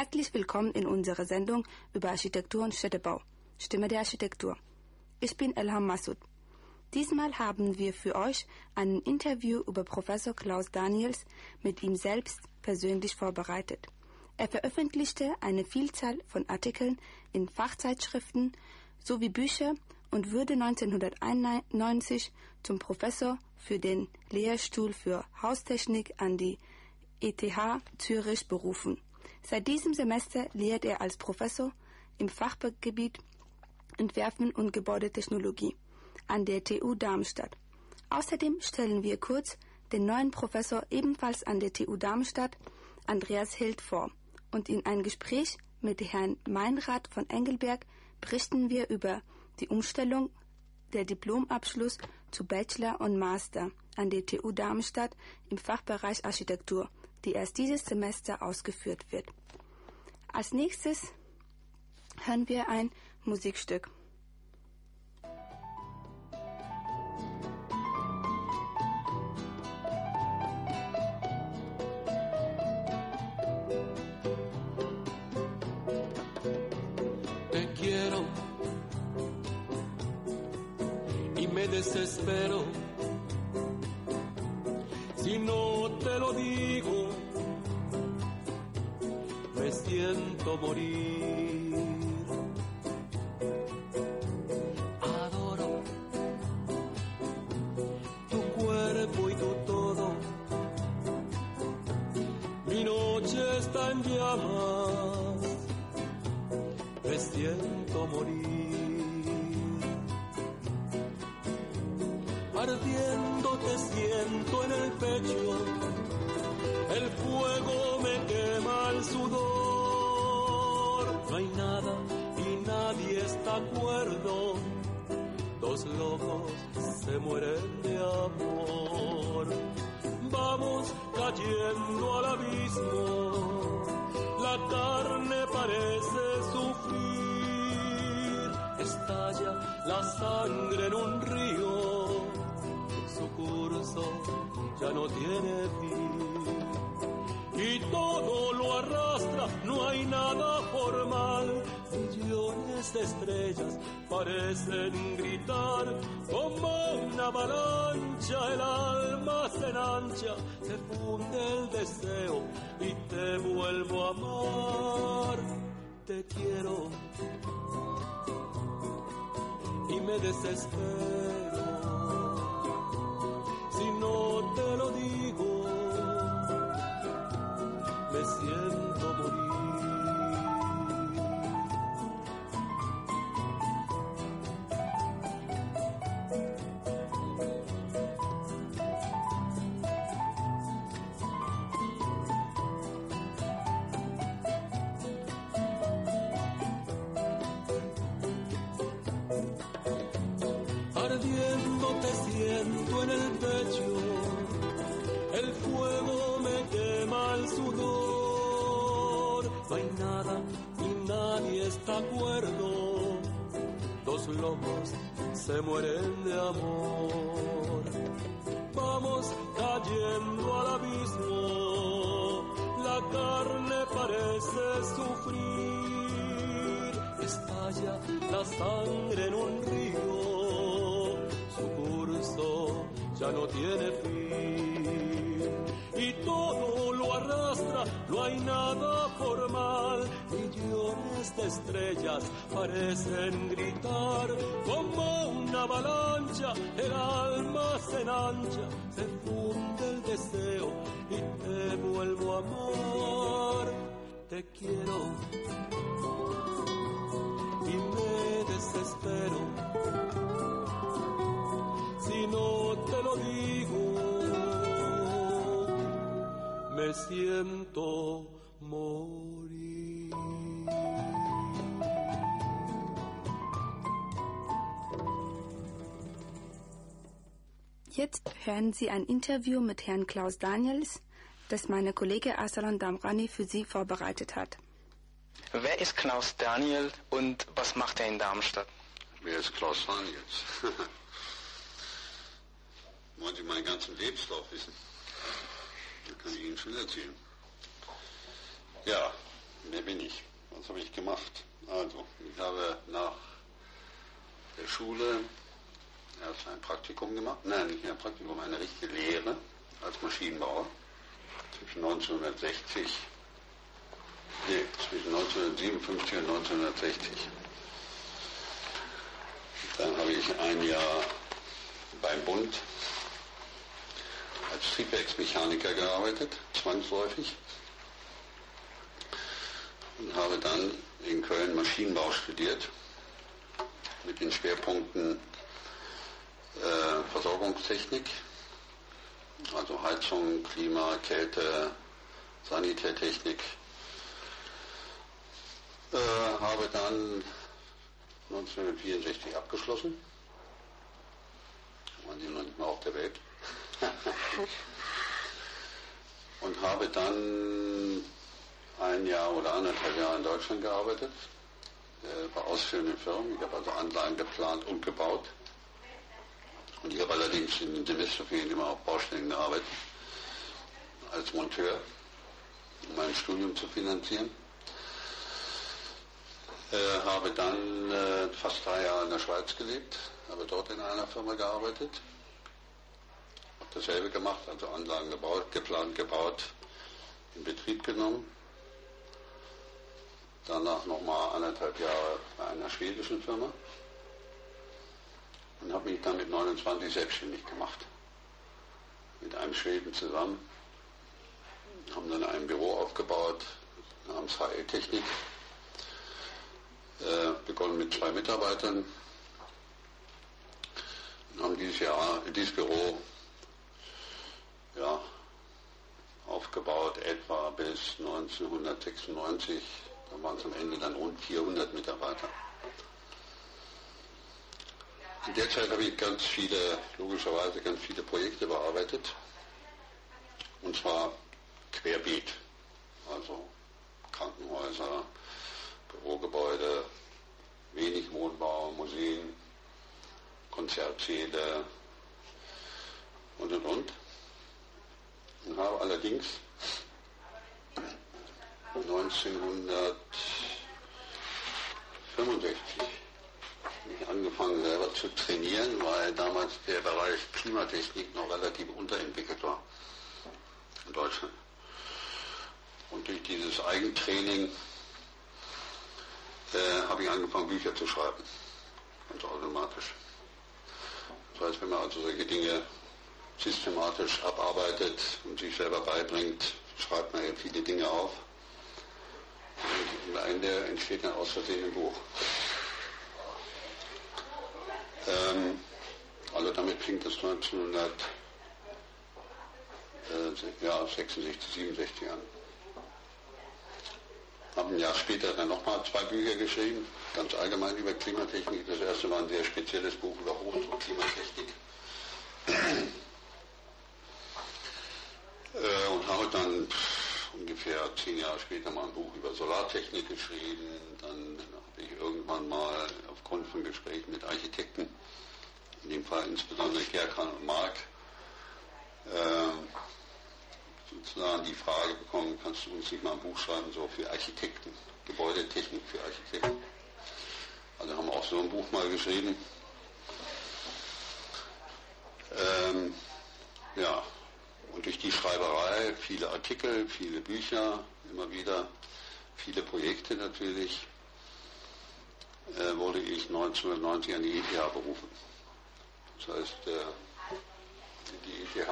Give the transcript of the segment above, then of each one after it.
Herzlich willkommen in unserer Sendung über Architektur und Städtebau. Stimme der Architektur. Ich bin Elham Massoud. Diesmal haben wir für euch ein Interview über Professor Klaus Daniels mit ihm selbst persönlich vorbereitet. Er veröffentlichte eine Vielzahl von Artikeln in Fachzeitschriften sowie Bücher und wurde 1991 zum Professor für den Lehrstuhl für Haustechnik an die ETH Zürich berufen. Seit diesem Semester lehrt er als Professor im Fachgebiet Entwerfen und Gebäudetechnologie an der TU Darmstadt. Außerdem stellen wir kurz den neuen Professor ebenfalls an der TU Darmstadt, Andreas Hild, vor. Und in einem Gespräch mit Herrn Meinrad von Engelberg berichten wir über die Umstellung der Diplomabschluss zu Bachelor und Master an der TU Darmstadt im Fachbereich Architektur, die erst dieses Semester ausgeführt wird. Als nächstes hören wir ein Musikstück. Te quiero y me desespero si no te lo digo, me siento morir. Adoro tu cuerpo y tu todo, mi noche está en llamas, me siento morir. Ardiendo te siento en el pecho, el fuego me quema el sudor. No hay nada y nadie está de acuerdo, dos locos se mueren de amor. Vamos cayendo al abismo, la carne parece sufrir, estalla la sangre en un río, su curso ya no tiene fin. Y todo lo arrastra, no hay nada formal, millones de estrellas parecen gritar, como una avalancha el alma se enancha, se funde el deseo y te vuelvo a amar. Te quiero y me desespero si no te lo digo, me siento morir. Ardiendo te siento en el pecho, el fuego me quema el sudor. No hay nada y nadie está de acuerdo, dos locos se mueren de amor. Vamos cayendo al abismo, la carne parece sufrir, estalla la sangre en un río, su curso ya no tiene fin. Y todo lo arrastra, no hay nada formal, millones de estrellas parecen gritar, como una avalancha el alma se enancha, se funde el deseo y te vuelvo a amar. Te quiero y me desespero si no te lo digo, me siento morir. Jetzt hören Sie ein Interview mit Herrn Klaus Daniels, das meine Kollege Arsalan Damrani für Sie vorbereitet hat. Wer ist Klaus Daniel und was macht er in Darmstadt? Wer ist Klaus Daniels? Wollen Sie meinen ganzen Lebenslauf wissen? Da kann ich Ihnen schon erzählen. Ja, wer bin ich? Was habe ich gemacht? Also, ich habe nach der Schule erst ein Praktikum gemacht. Nein, nicht ein Praktikum, eine richtige Lehre als Maschinenbauer. Zwischen 1957 und 1960. Dann habe ich ein Jahr beim Bund als Triebwerksmechaniker gearbeitet, zwangsläufig. Und habe dann in Köln Maschinenbau studiert, mit den Schwerpunkten Versorgungstechnik, also Heizung, Klima, Kälte, Sanitärtechnik. Habe dann 1964 abgeschlossen. Da waren die noch nicht mal auf der Welt. Und habe dann ein Jahr oder anderthalb Jahre in Deutschland gearbeitet, bei ausführenden Firmen. Ich habe also Anlagen geplant und gebaut. Und ich habe allerdings in den Semesterferien immer auf Baustellen gearbeitet, als Monteur, um mein Studium zu finanzieren. Habe dann fast 3 Jahre in der Schweiz gelebt, habe dort in einer Firma gearbeitet, habe dasselbe gemacht, also Anlagen gebaut, geplant, gebaut, in Betrieb genommen. Danach nochmal 1,5 Jahre bei einer schwedischen Firma und habe mich dann mit 29 selbstständig gemacht. Mit einem Schweden zusammen. Haben dann ein Büro aufgebaut namens HL Technik. Begonnen mit 2 Mitarbeitern und haben dieses Büro aufgebaut etwa bis 1996. Da waren es am Ende dann rund 400 Mitarbeiter. In der Zeit habe ich logischerweise ganz viele Projekte bearbeitet. Und zwar querbeet. Also Krankenhäuser, Bürogebäude, wenig Wohnbau, Museen, Konzertsäle und. Und habe allerdings 1965 angefangen selber zu trainieren, weil damals der Bereich Klimatechnik noch relativ unterentwickelt war in Deutschland. Und durch dieses Eigentraining habe ich angefangen, Bücher zu schreiben. Ganz automatisch. Das heißt, wenn man also solche Dinge systematisch abarbeitet und sich selber beibringt, schreibt man ja viele Dinge auf. Und am Ende entsteht dann aus Versehen ein Buch. Also damit fing das 1966, 67 an. Habe ein Jahr später dann nochmal 2 Bücher geschrieben, ganz allgemein über Klimatechnik. Das erste war ein sehr spezielles Buch über Hochdruckklimatechnik. Und habe dann ungefähr 10 Jahre später mal ein Buch über Solartechnik geschrieben. Dann habe ich irgendwann mal aufgrund von Gesprächen mit Architekten, in dem Fall insbesondere Gerkan und Mark, sozusagen die Frage bekommen, kannst du uns nicht mal ein Buch schreiben, so für Architekten, Gebäudetechnik für Architekten. Also haben wir auch so ein Buch mal geschrieben. Und durch die Schreiberei, viele Artikel, viele Bücher, immer wieder, viele Projekte natürlich, wurde ich 1990 an die ETH berufen. Das heißt, die ETH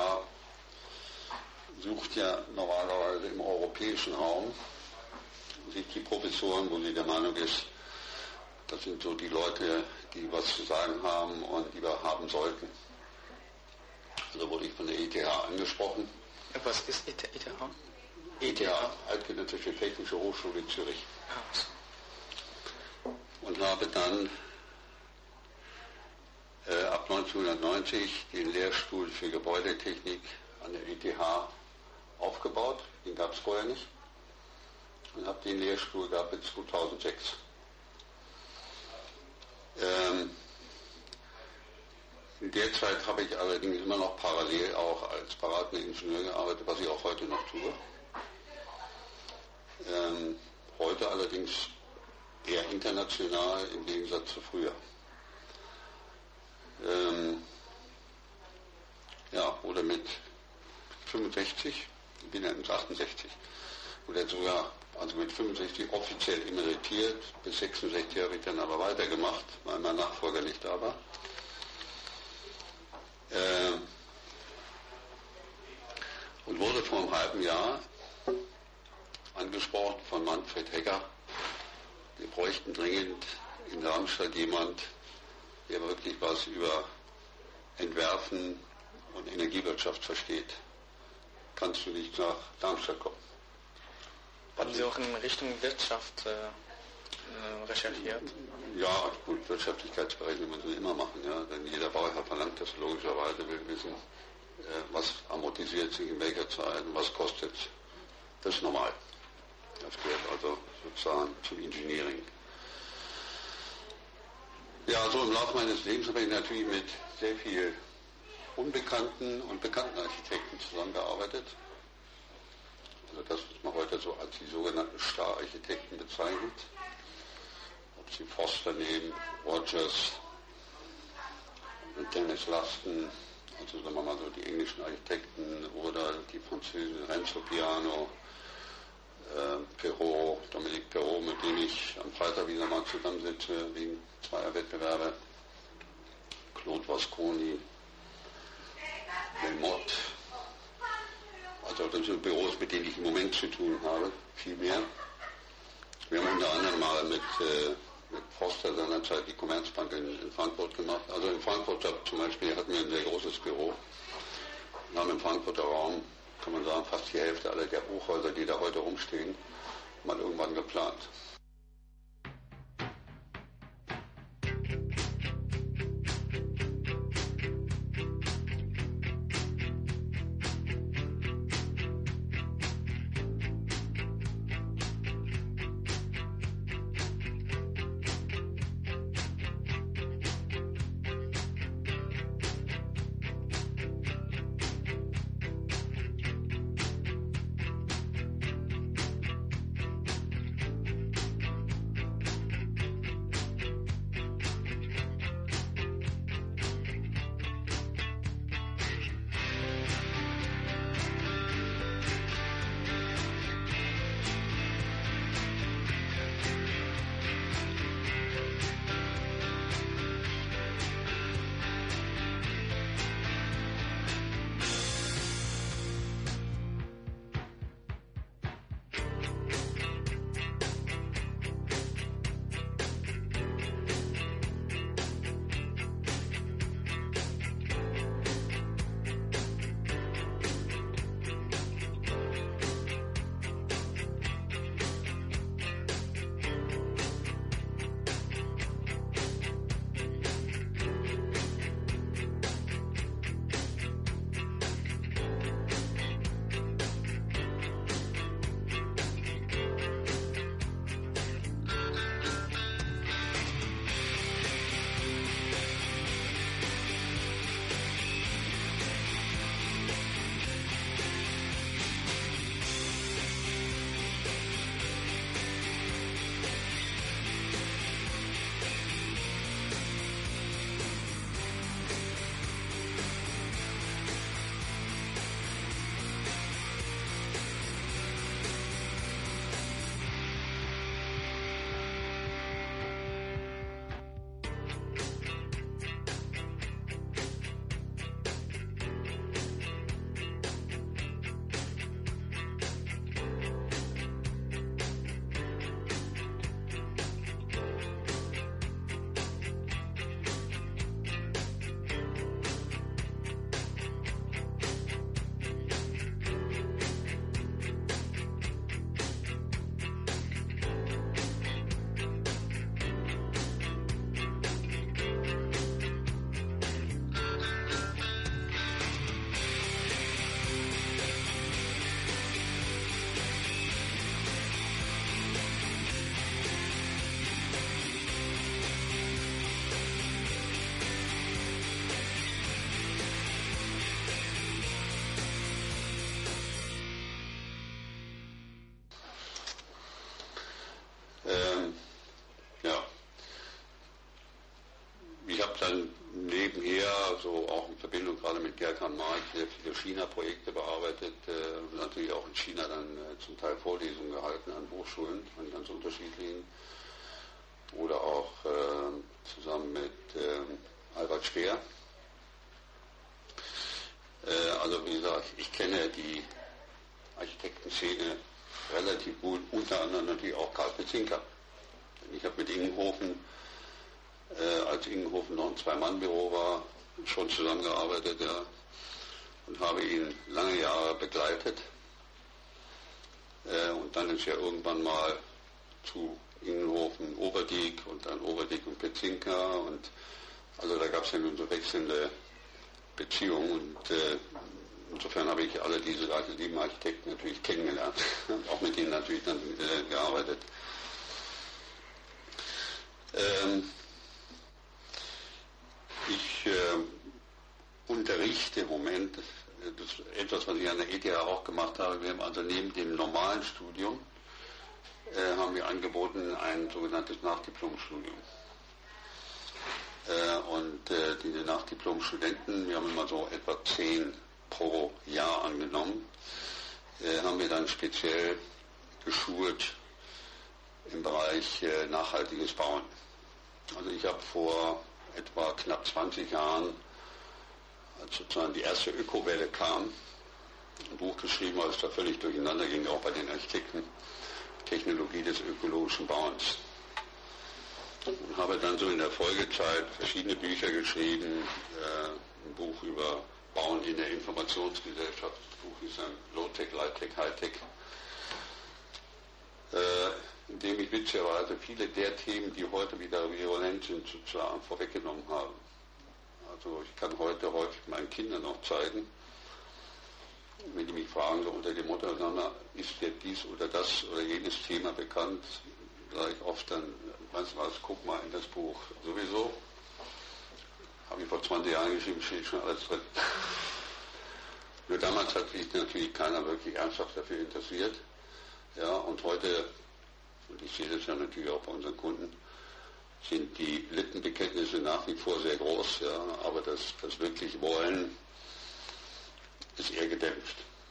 sucht ja normalerweise im europäischen Raum sich die Professoren, wo sie der Meinung ist, das sind so die Leute, die was zu sagen haben und die wir haben sollten. Also wurde ich von der ETH angesprochen. Was ist ETH? ETH, Eidgenössische Technische Hochschule Zürich. Und habe dann ab 1990 den Lehrstuhl für Gebäudetechnik an der ETH aufgebaut. Den gab es vorher nicht. Und habe den Lehrstuhl gehabt bis 2006. In der Zeit habe ich allerdings immer noch parallel auch als beratender Ingenieur gearbeitet, was ich auch heute noch tue. Heute allerdings eher international im Gegensatz zu früher. Oder mit 65, ich bin ja 68, oder sogar, also mit 65 offiziell emeritiert, bis 66 habe ich dann aber weitergemacht, weil mein Nachfolger nicht da war. Und wurde vor einem halben Jahr angesprochen von Manfred Hecker, wir bräuchten dringend in Darmstadt jemand, der wirklich was über Entwerfen und Energiewirtschaft versteht. Kannst du nicht nach Darmstadt kommen? Haben Sie auch in Richtung Wirtschaft recherchiert? Ja, gut, Wirtschaftlichkeitsberechnung muss man immer machen, ja. Denn jeder Bauherr verlangt das logischerweise, will wissen, was amortisiert sich in welcher Zeit und was kostet. Das ist normal. Das gehört also sozusagen zum Engineering. Ja, so im Laufe meines Lebens habe ich natürlich mit sehr viel unbekannten und bekannten Architekten zusammengearbeitet. Also das, was man heute so als die sogenannten Star-Architekten bezeichnet. Ob Sie Foster nehmen, Rogers, Dennis Laston, also sagen wir mal so die englischen Architekten oder die Französen Renzo Piano, Perrault, Dominique Perrault, mit dem ich am Freitag wieder mal zusammensitze wegen zweier Wettbewerbe, Claude Vasconi, Belmotte. Also das sind Büros, mit denen ich im Moment zu tun habe, viel mehr. Wir haben unter anderem mal mit Foster seinerzeit die Commerzbank in Frankfurt gemacht. Also in Frankfurt zum Beispiel hatten wir ein sehr großes Büro. Wir haben im Frankfurter Raum, kann man sagen, fast die Hälfte aller der Hochhäuser, die da heute rumstehen, mal irgendwann geplant. Kam Mark sehr viele China-Projekte bearbeitet, natürlich auch in China dann zum Teil Vorlesungen gehalten an Hochschulen, an ganz unterschiedlichen. Oder auch zusammen mit Albert Speer. Also wie gesagt, ich kenne die Architektenszene relativ gut, unter anderem natürlich auch Karl Petzinka. Ich habe mit Ingenhofen, als Ingenhofen noch ein Zwei-Mann-Büro war, schon zusammengearbeitet, ja, und habe ihn lange Jahre begleitet. Und dann ist ja irgendwann mal zu Ingenhofen Oberdiek und dann Oberdiek und Petzinka, und also da gab es ja nun so wechselnde Beziehungen, und insofern habe ich alle diese lieben Architekten natürlich kennengelernt und auch mit denen natürlich dann gearbeitet. Ich unterrichte im Moment, das ist etwas, was ich an der ETH auch gemacht habe. Wir haben also neben dem normalen Studium haben wir angeboten ein sogenanntes Nachdiplomstudium. Und diese Nachdiplomstudenten, wir haben immer so etwa 10 pro Jahr angenommen, haben wir dann speziell geschult im Bereich nachhaltiges Bauen. Also ich habe vor etwa knapp 20 Jahren, als sozusagen die erste Ökowelle kam, ein Buch geschrieben, als es da völlig durcheinander ging, auch bei den Architekten, Technologie des ökologischen Bauens. Und habe dann so in der Folgezeit verschiedene Bücher geschrieben, ein Buch über Bauen in der Informationsgesellschaft, das Buch ist ein Low-Tech, Light-Tech, High-Tech, in dem ich witzigerweise viele der Themen, die heute wieder virulent sind, sozusagen vorweggenommen habe. Also ich kann heute häufig meinen Kindern noch zeigen, wenn die mich fragen, so unter dem Motto, ist dir dies oder das oder jenes Thema bekannt, sage ich oft dann, weißt du was, guck mal in das Buch. Sowieso, habe ich vor 20 Jahren geschrieben, steht schon alles drin. Nur damals hat sich natürlich keiner wirklich ernsthaft dafür interessiert. Ja, und heute, und ich sehe das ja natürlich auch bei unseren Kunden, sind die Lippenbekenntnisse nach wie vor sehr groß, ja, aber das wirklich Wollen ist eher gedämpft.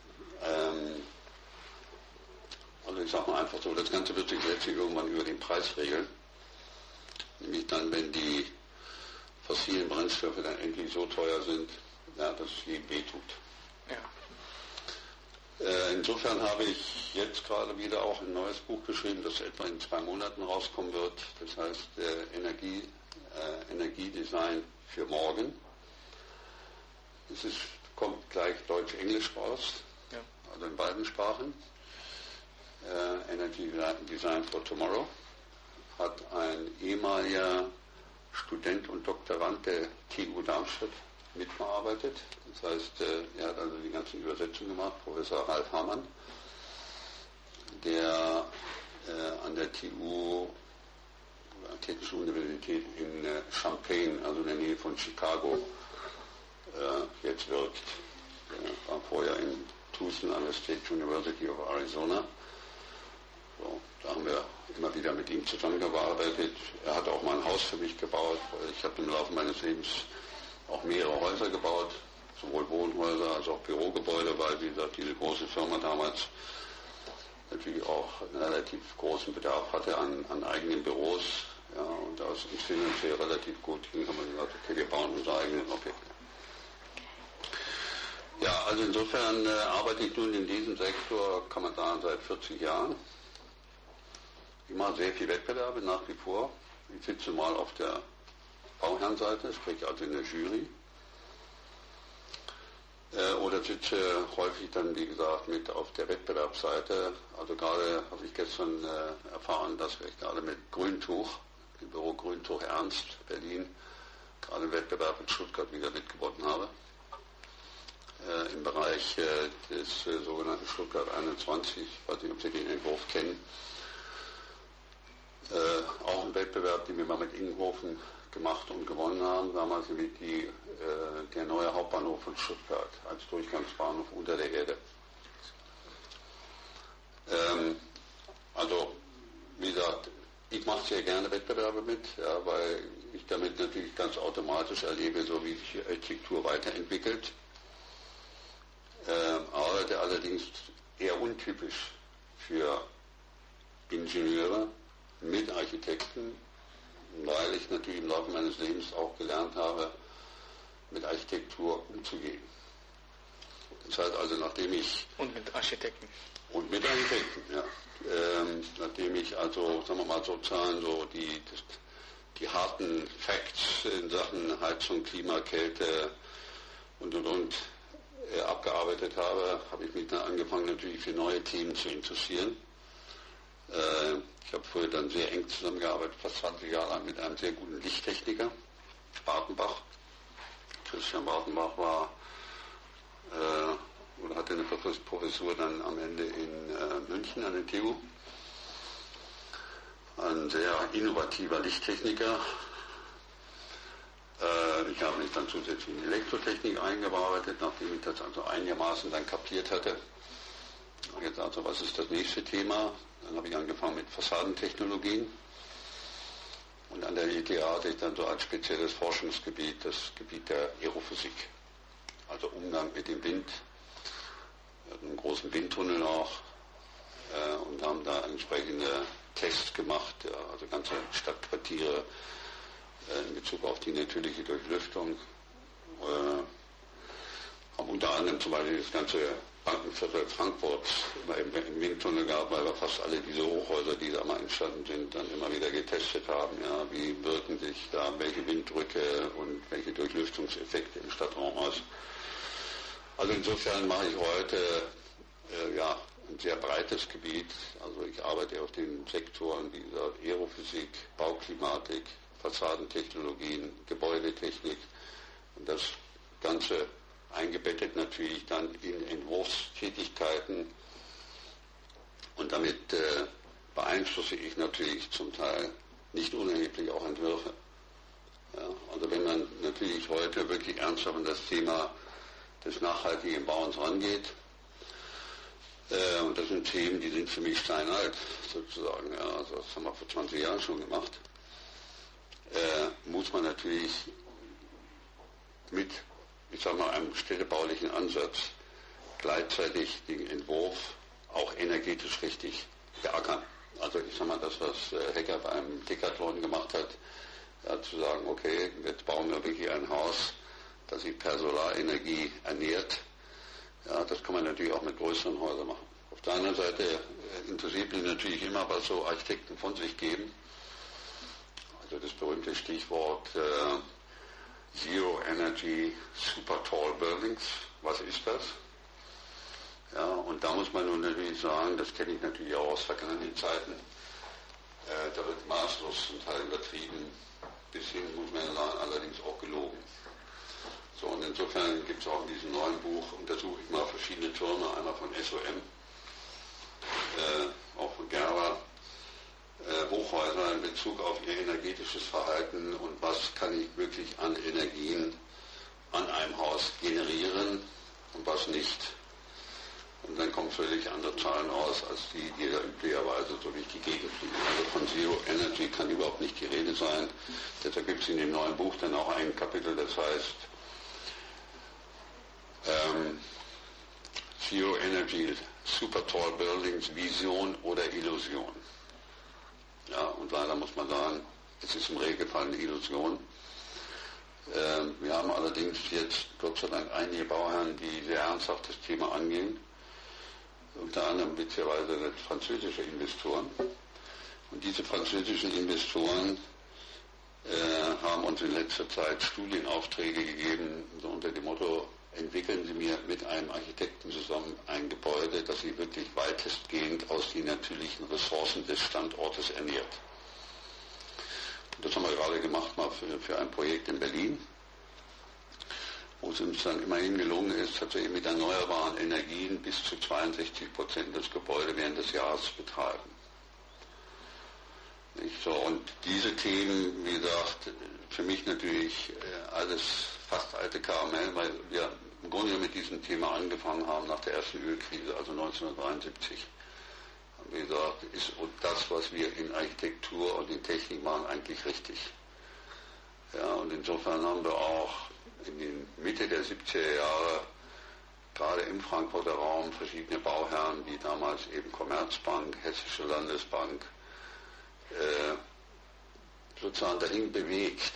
Also ich sage mal einfach so, das Ganze wird sich letztlich irgendwann über den Preis regeln. Nämlich dann, wenn die fossilen Brennstoffe dann endlich so teuer sind, ja, dass es jedem wehtut. Ja. Insofern habe ich jetzt gerade wieder auch ein neues Buch geschrieben, das etwa in 2 Monaten rauskommen wird. Das heißt Energiedesign für morgen. Es kommt gleich Deutsch-Englisch raus, ja. Also in beiden Sprachen. Energy Design for Tomorrow hat ein ehemaliger Student und Doktorand der TU Darmstadt mitgearbeitet. Das heißt, er hat also die ganzen Übersetzungen gemacht, Professor Ralf Hamann, der an der TU, Technische Universität in Champaign, also in der Nähe von Chicago, jetzt wirkt. Er war vorher in Tucson an der State University of Arizona. So, da haben wir immer wieder mit ihm zusammengearbeitet. Er hat auch mal ein Haus für mich gebaut. Ich habe im Laufe meines Lebens auch mehrere Häuser gebaut, sowohl Wohnhäuser als auch Bürogebäude, weil, wie gesagt, diese große Firma damals natürlich auch einen relativ großen Bedarf hatte an eigenen Büros. Ja, und da es uns finanziell relativ gut ging, haben wir gesagt, okay, wir bauen unsere eigenen Objekte. Ja, also insofern arbeite ich nun in diesem Sektor, kann man sagen, seit 40 Jahren. Ich mache sehr viel Wettbewerbe nach wie vor. Ich sitze mal auf der Bauherrenseite, sprich also in der Jury. Oder sitze häufig dann, wie gesagt, mit auf der Wettbewerbsseite. Also gerade habe ich gestern erfahren, dass wir gerade mit Grüntuch, dem Büro Grüntuch Ernst, Berlin, gerade einen Wettbewerb in Stuttgart wieder mitgewonnen habe. Im Bereich des sogenannten Stuttgart 21, ich weiß nicht, ob Sie den Entwurf kennen. Auch ein Wettbewerb, den wir mal mit Ingenhofen gemacht und gewonnen haben, damals mit der neue Hauptbahnhof von Stuttgart als Durchgangsbahnhof unter der Erde. Also, wie gesagt, ich mache sehr gerne Wettbewerbe mit, ja, weil ich damit natürlich ganz automatisch erlebe, so wie sich die Architektur weiterentwickelt. arbeite allerdings eher untypisch für Ingenieure mit Architekten, weil ich natürlich im Laufe meines Lebens auch gelernt habe, mit Architektur umzugehen. Das heißt also, nachdem ich... Und mit Architekten. Und mit Architekten, ja. Nachdem ich also, sagen wir mal, sozusagen so die harten Facts in Sachen Heizung, Klima, Kälte und abgearbeitet habe, habe ich mich dann angefangen, natürlich für neue Themen zu interessieren. Ich habe früher dann sehr eng zusammengearbeitet, fast 20 Jahre lang mit einem sehr guten Lichttechniker, Bartenbach. Christian Bartenbach war oder hatte eine Professur dann am Ende in München an der TU. Ein sehr innovativer Lichttechniker. Ich habe mich dann zusätzlich in Elektrotechnik eingearbeitet, nachdem ich das also einigermaßen dann kapiert hatte. Jetzt also, was ist das nächste Thema? Dann habe ich angefangen mit Fassadentechnologien. Und an der ETH hatte ich dann so als spezielles Forschungsgebiet das Gebiet der Aerophysik. Also Umgang mit dem Wind. Wir hatten einen großen Windtunnel auch und haben da entsprechende Tests gemacht, also ganze Stadtquartiere in Bezug auf die natürliche Durchlüftung. Haben unter anderem zum Beispiel das ganze Bankenviertel Frankfurt immer im Windtunnel gehabt, weil wir fast alle diese Hochhäuser, die da mal entstanden sind, dann immer wieder getestet haben. Ja, wie wirken sich da welche Winddrücke und welche Durchlüftungseffekte im Stadtraum aus. Also insofern mache ich heute ein sehr breites Gebiet. Also ich arbeite auf den Sektoren wie gesagt Aerophysik, Bauklimatik, Fassadentechnologien, Gebäudetechnik und das Ganze eingebettet natürlich dann in Entwurfstätigkeiten und damit beeinflusse ich natürlich zum Teil nicht unerheblich auch Entwürfe. Ja, also wenn man natürlich heute wirklich ernsthaft an das Thema des nachhaltigen Bauens rangeht, und das sind Themen, die sind für mich steinalt sozusagen, ja, also das haben wir vor 20 Jahren schon gemacht, muss man natürlich mit, ich sage mal, einem städtebaulichen Ansatz gleichzeitig den Entwurf auch energetisch richtig beackern. Also ich sage mal, das, was Hecker beim Decathlon gemacht hat, ja, zu sagen, okay, jetzt bauen wir wirklich ein Haus, das sich per Solarenergie ernährt. Ja, das kann man natürlich auch mit größeren Häusern machen. Auf der anderen Seite interessiert mich natürlich immer, was so Architekten von sich geben. Also das berühmte Stichwort Zero Energy Super Tall Buildings. Was ist das? Ja, und da muss man nun natürlich sagen, das kenne ich natürlich auch aus vergangenen Zeiten, da wird maßlos zum Teil übertrieben, bis hin, muss man sagen, allerdings auch gelogen. So, und insofern gibt es auch in diesem neuen Buch, untersuche ich mal verschiedene Türme, einmal von SOM, auch von Gerber, Hochhäuser in Bezug auf ihr energetisches Verhalten und was kann ich wirklich an Energien an einem Haus generieren und was nicht. Und dann kommen völlig andere Zahlen raus, als die da üblicherweise so durch die Gegend fliegen. Also von Zero Energy kann überhaupt nicht die Rede sein. Deshalb gibt es in dem neuen Buch dann auch ein Kapitel, das heißt Zero Energy Super Tall Buildings, Vision oder Illusion. Ja, und leider muss man sagen, es ist im Regelfall eine Illusion. Wir haben allerdings jetzt Gott sei Dank einige Bauherren, die sehr ernsthaft das Thema angehen. Unter anderem witzigerweise französische Investoren. Und diese französischen Investoren haben uns in letzter Zeit Studienaufträge gegeben, so unter dem Motto, entwickeln Sie mir mit einem Architekten zusammen ein Gebäude, das Sie wirklich weitestgehend aus den natürlichen Ressourcen des Standortes ernährt. Das haben wir gerade gemacht mal für ein Projekt in Berlin, wo es uns dann immerhin gelungen ist, tatsächlich mit erneuerbaren Energien bis zu 62% das Gebäude während des Jahres zu betreiben. Nicht so, und diese Themen, wie gesagt, für mich natürlich alles fast alte Karamell, weil wir im Grunde mit diesem Thema angefangen haben nach der ersten Ölkrise, also 1973. Und wie gesagt, ist das, was wir in Architektur und in Technik machen, eigentlich richtig. Ja, und insofern haben wir auch in den Mitte der 70er Jahre gerade im Frankfurter Raum verschiedene Bauherren, wie damals eben Commerzbank, Hessische Landesbank, sozusagen dahin bewegt.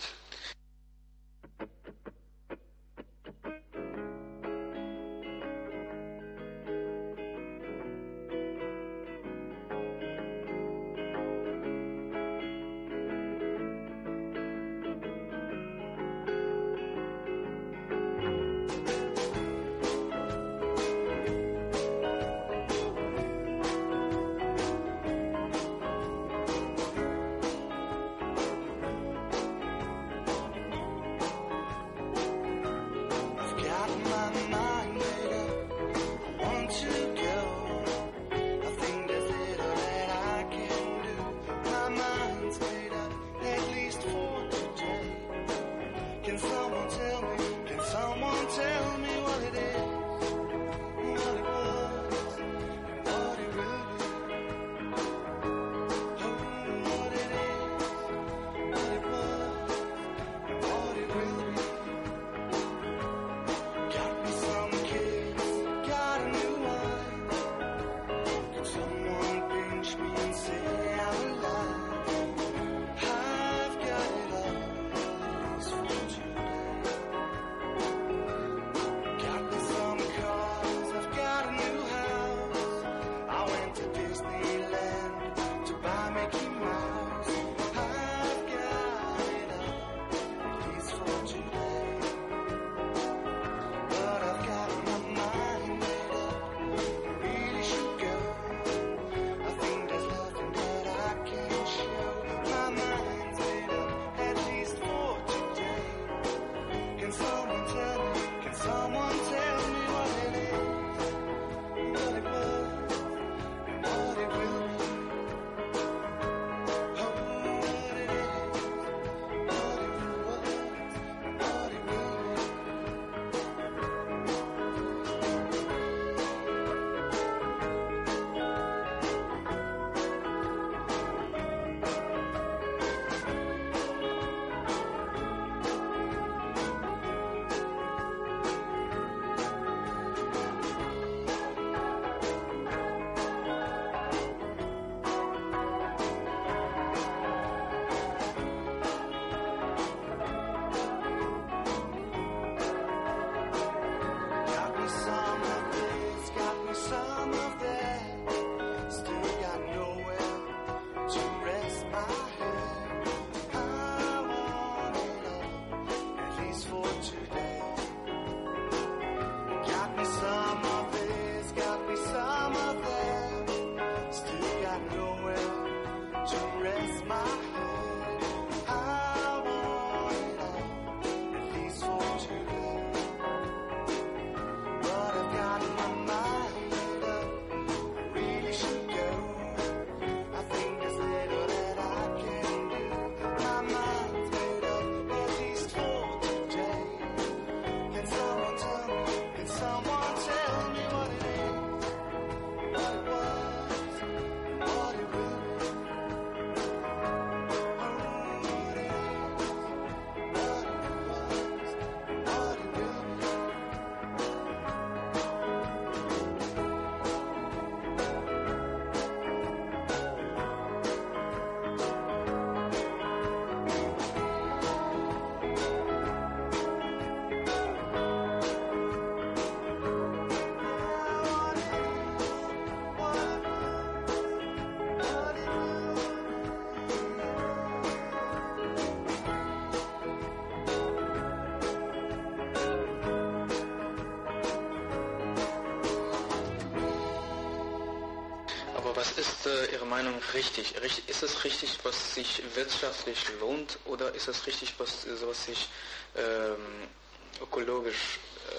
Was ist Ihre Meinung richtig? Ist es richtig, was sich wirtschaftlich lohnt, oder ist es richtig, was sich ökologisch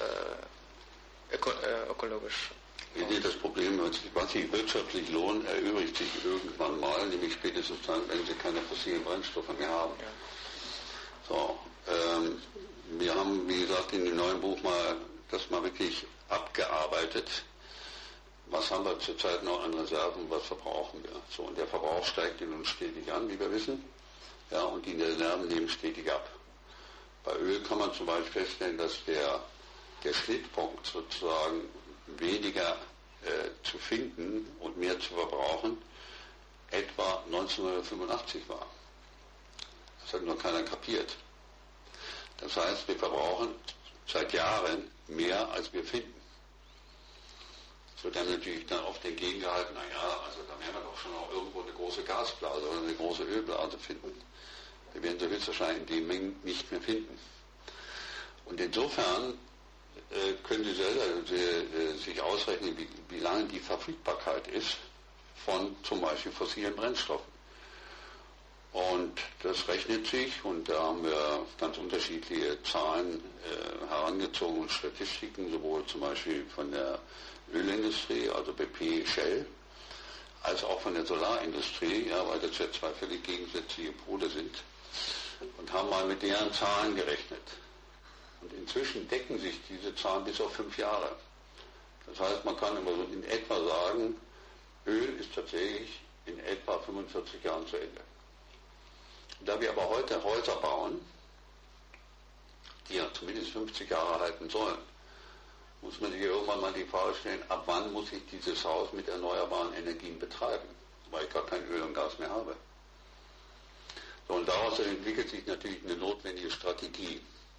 Das Problem, was sich wirtschaftlich lohnt, erübrigt sich irgendwann mal, nämlich spätestens dann, wenn Sie keine fossilen Brennstoffe mehr haben. Ja. So, wir haben, wie gesagt, in dem neuen Buch das mal wirklich abgearbeitet. Was haben wir zurzeit noch an Reserven, was verbrauchen wir? So, und der Verbrauch steigt in uns stetig an, wie wir wissen. Ja, und die Reserven nehmen stetig ab. Bei Öl kann man zum Beispiel feststellen, dass der der Schnittpunkt sozusagen weniger zu finden und mehr zu verbrauchen, etwa 1985 war. Das hat noch keiner kapiert. Das heißt, wir verbrauchen seit Jahren mehr, als wir finden. Es wird dann natürlich dann oft entgegengehalten, naja, also da werden wir doch schon auch irgendwo eine große Gasblase oder eine große Ölblase finden. Wir werden sie höchstwahrscheinlich in den Mengen nicht mehr finden. Und insofern können Sie selber sich ausrechnen, wie lange die Verfügbarkeit ist von zum Beispiel fossilen Brennstoffen. Und das rechnet sich, und da haben wir ganz unterschiedliche Zahlen herangezogen und Statistiken, sowohl zum Beispiel von der Ölindustrie, also BP, Shell, als auch von der Solarindustrie, ja, weil das ja zwei völlig gegensätzliche Pole sind, und haben mal mit deren Zahlen gerechnet. Und inzwischen decken sich diese Zahlen bis auf 5 Jahre. Das heißt, man kann immer so in etwa sagen, Öl ist tatsächlich in etwa 45 Jahren zu Ende. Da wir aber heute Häuser bauen, die ja zumindest 50 Jahre halten sollen, muss man sich irgendwann mal die Frage stellen, ab wann muss ich dieses Haus mit erneuerbaren Energien betreiben, weil ich gar kein Öl und Gas mehr habe. So, und daraus entwickelt sich natürlich eine notwendige Strategie.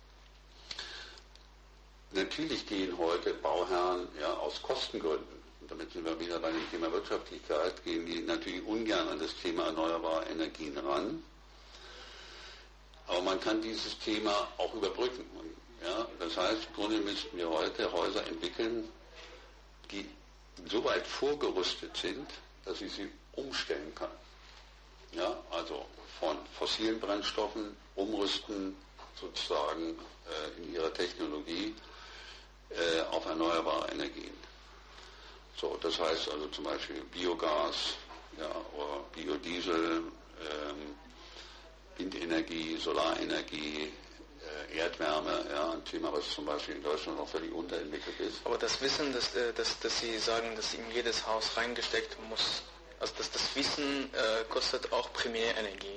Natürlich gehen heute Bauherren aus Kostengründen, und damit sind wir wieder bei dem Thema Wirtschaftlichkeit, gehen die natürlich ungern an das Thema erneuerbare Energien ran. Aber man kann dieses Thema auch überbrücken. Ja, das heißt, im Grunde müssten wir heute Häuser entwickeln, die so weit vorgerüstet sind, dass ich sie umstellen kann. Ja, also von fossilen Brennstoffen umrüsten sozusagen in ihrer Technologie auf erneuerbare Energien. So, das heißt also zum Beispiel Biogas, oder Biodiesel, Windenergie, Solarenergie, Erdwärme, ein Thema, was zum Beispiel in Deutschland noch völlig unterentwickelt ist. Aber das Wissen, dass Sie sagen, dass in jedes Haus reingesteckt muss, also das Wissen kostet auch Primärenergie.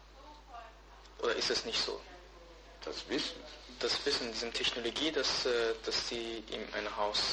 Oder ist es nicht so? Das Wissen? Das Wissen, diese Technologie, dass Sie in einem Haus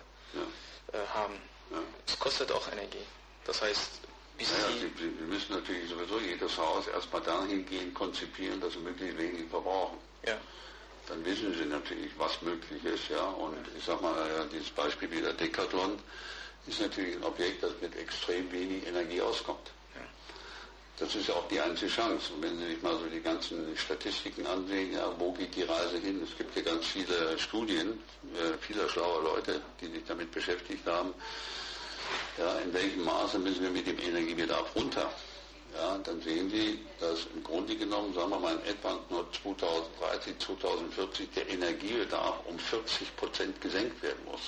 haben, es kostet auch Energie. Das heißt, Sie müssen natürlich sowieso jedes Haus erstmal dahingehend konzipieren, dass sie möglichst wenig verbrauchen. Ja. Dann wissen sie natürlich, was möglich ist, und ich sag mal, dieses Beispiel wie der Decathlon ist natürlich ein Objekt, das mit extrem wenig Energie auskommt. Ja. Das ist ja auch die einzige Chance. Und wenn Sie sich mal so die ganzen Statistiken ansehen, wo geht die Reise hin? Es gibt ja ganz viele Studien, vieler schlauer Leute, die sich damit beschäftigt haben. Ja, in welchem Maße müssen wir mit dem Energiebedarf runter? Ja, dann sehen Sie, dass im Grunde genommen, sagen wir mal, in etwa nur 2030, 2040 der Energiebedarf um 40% gesenkt werden muss.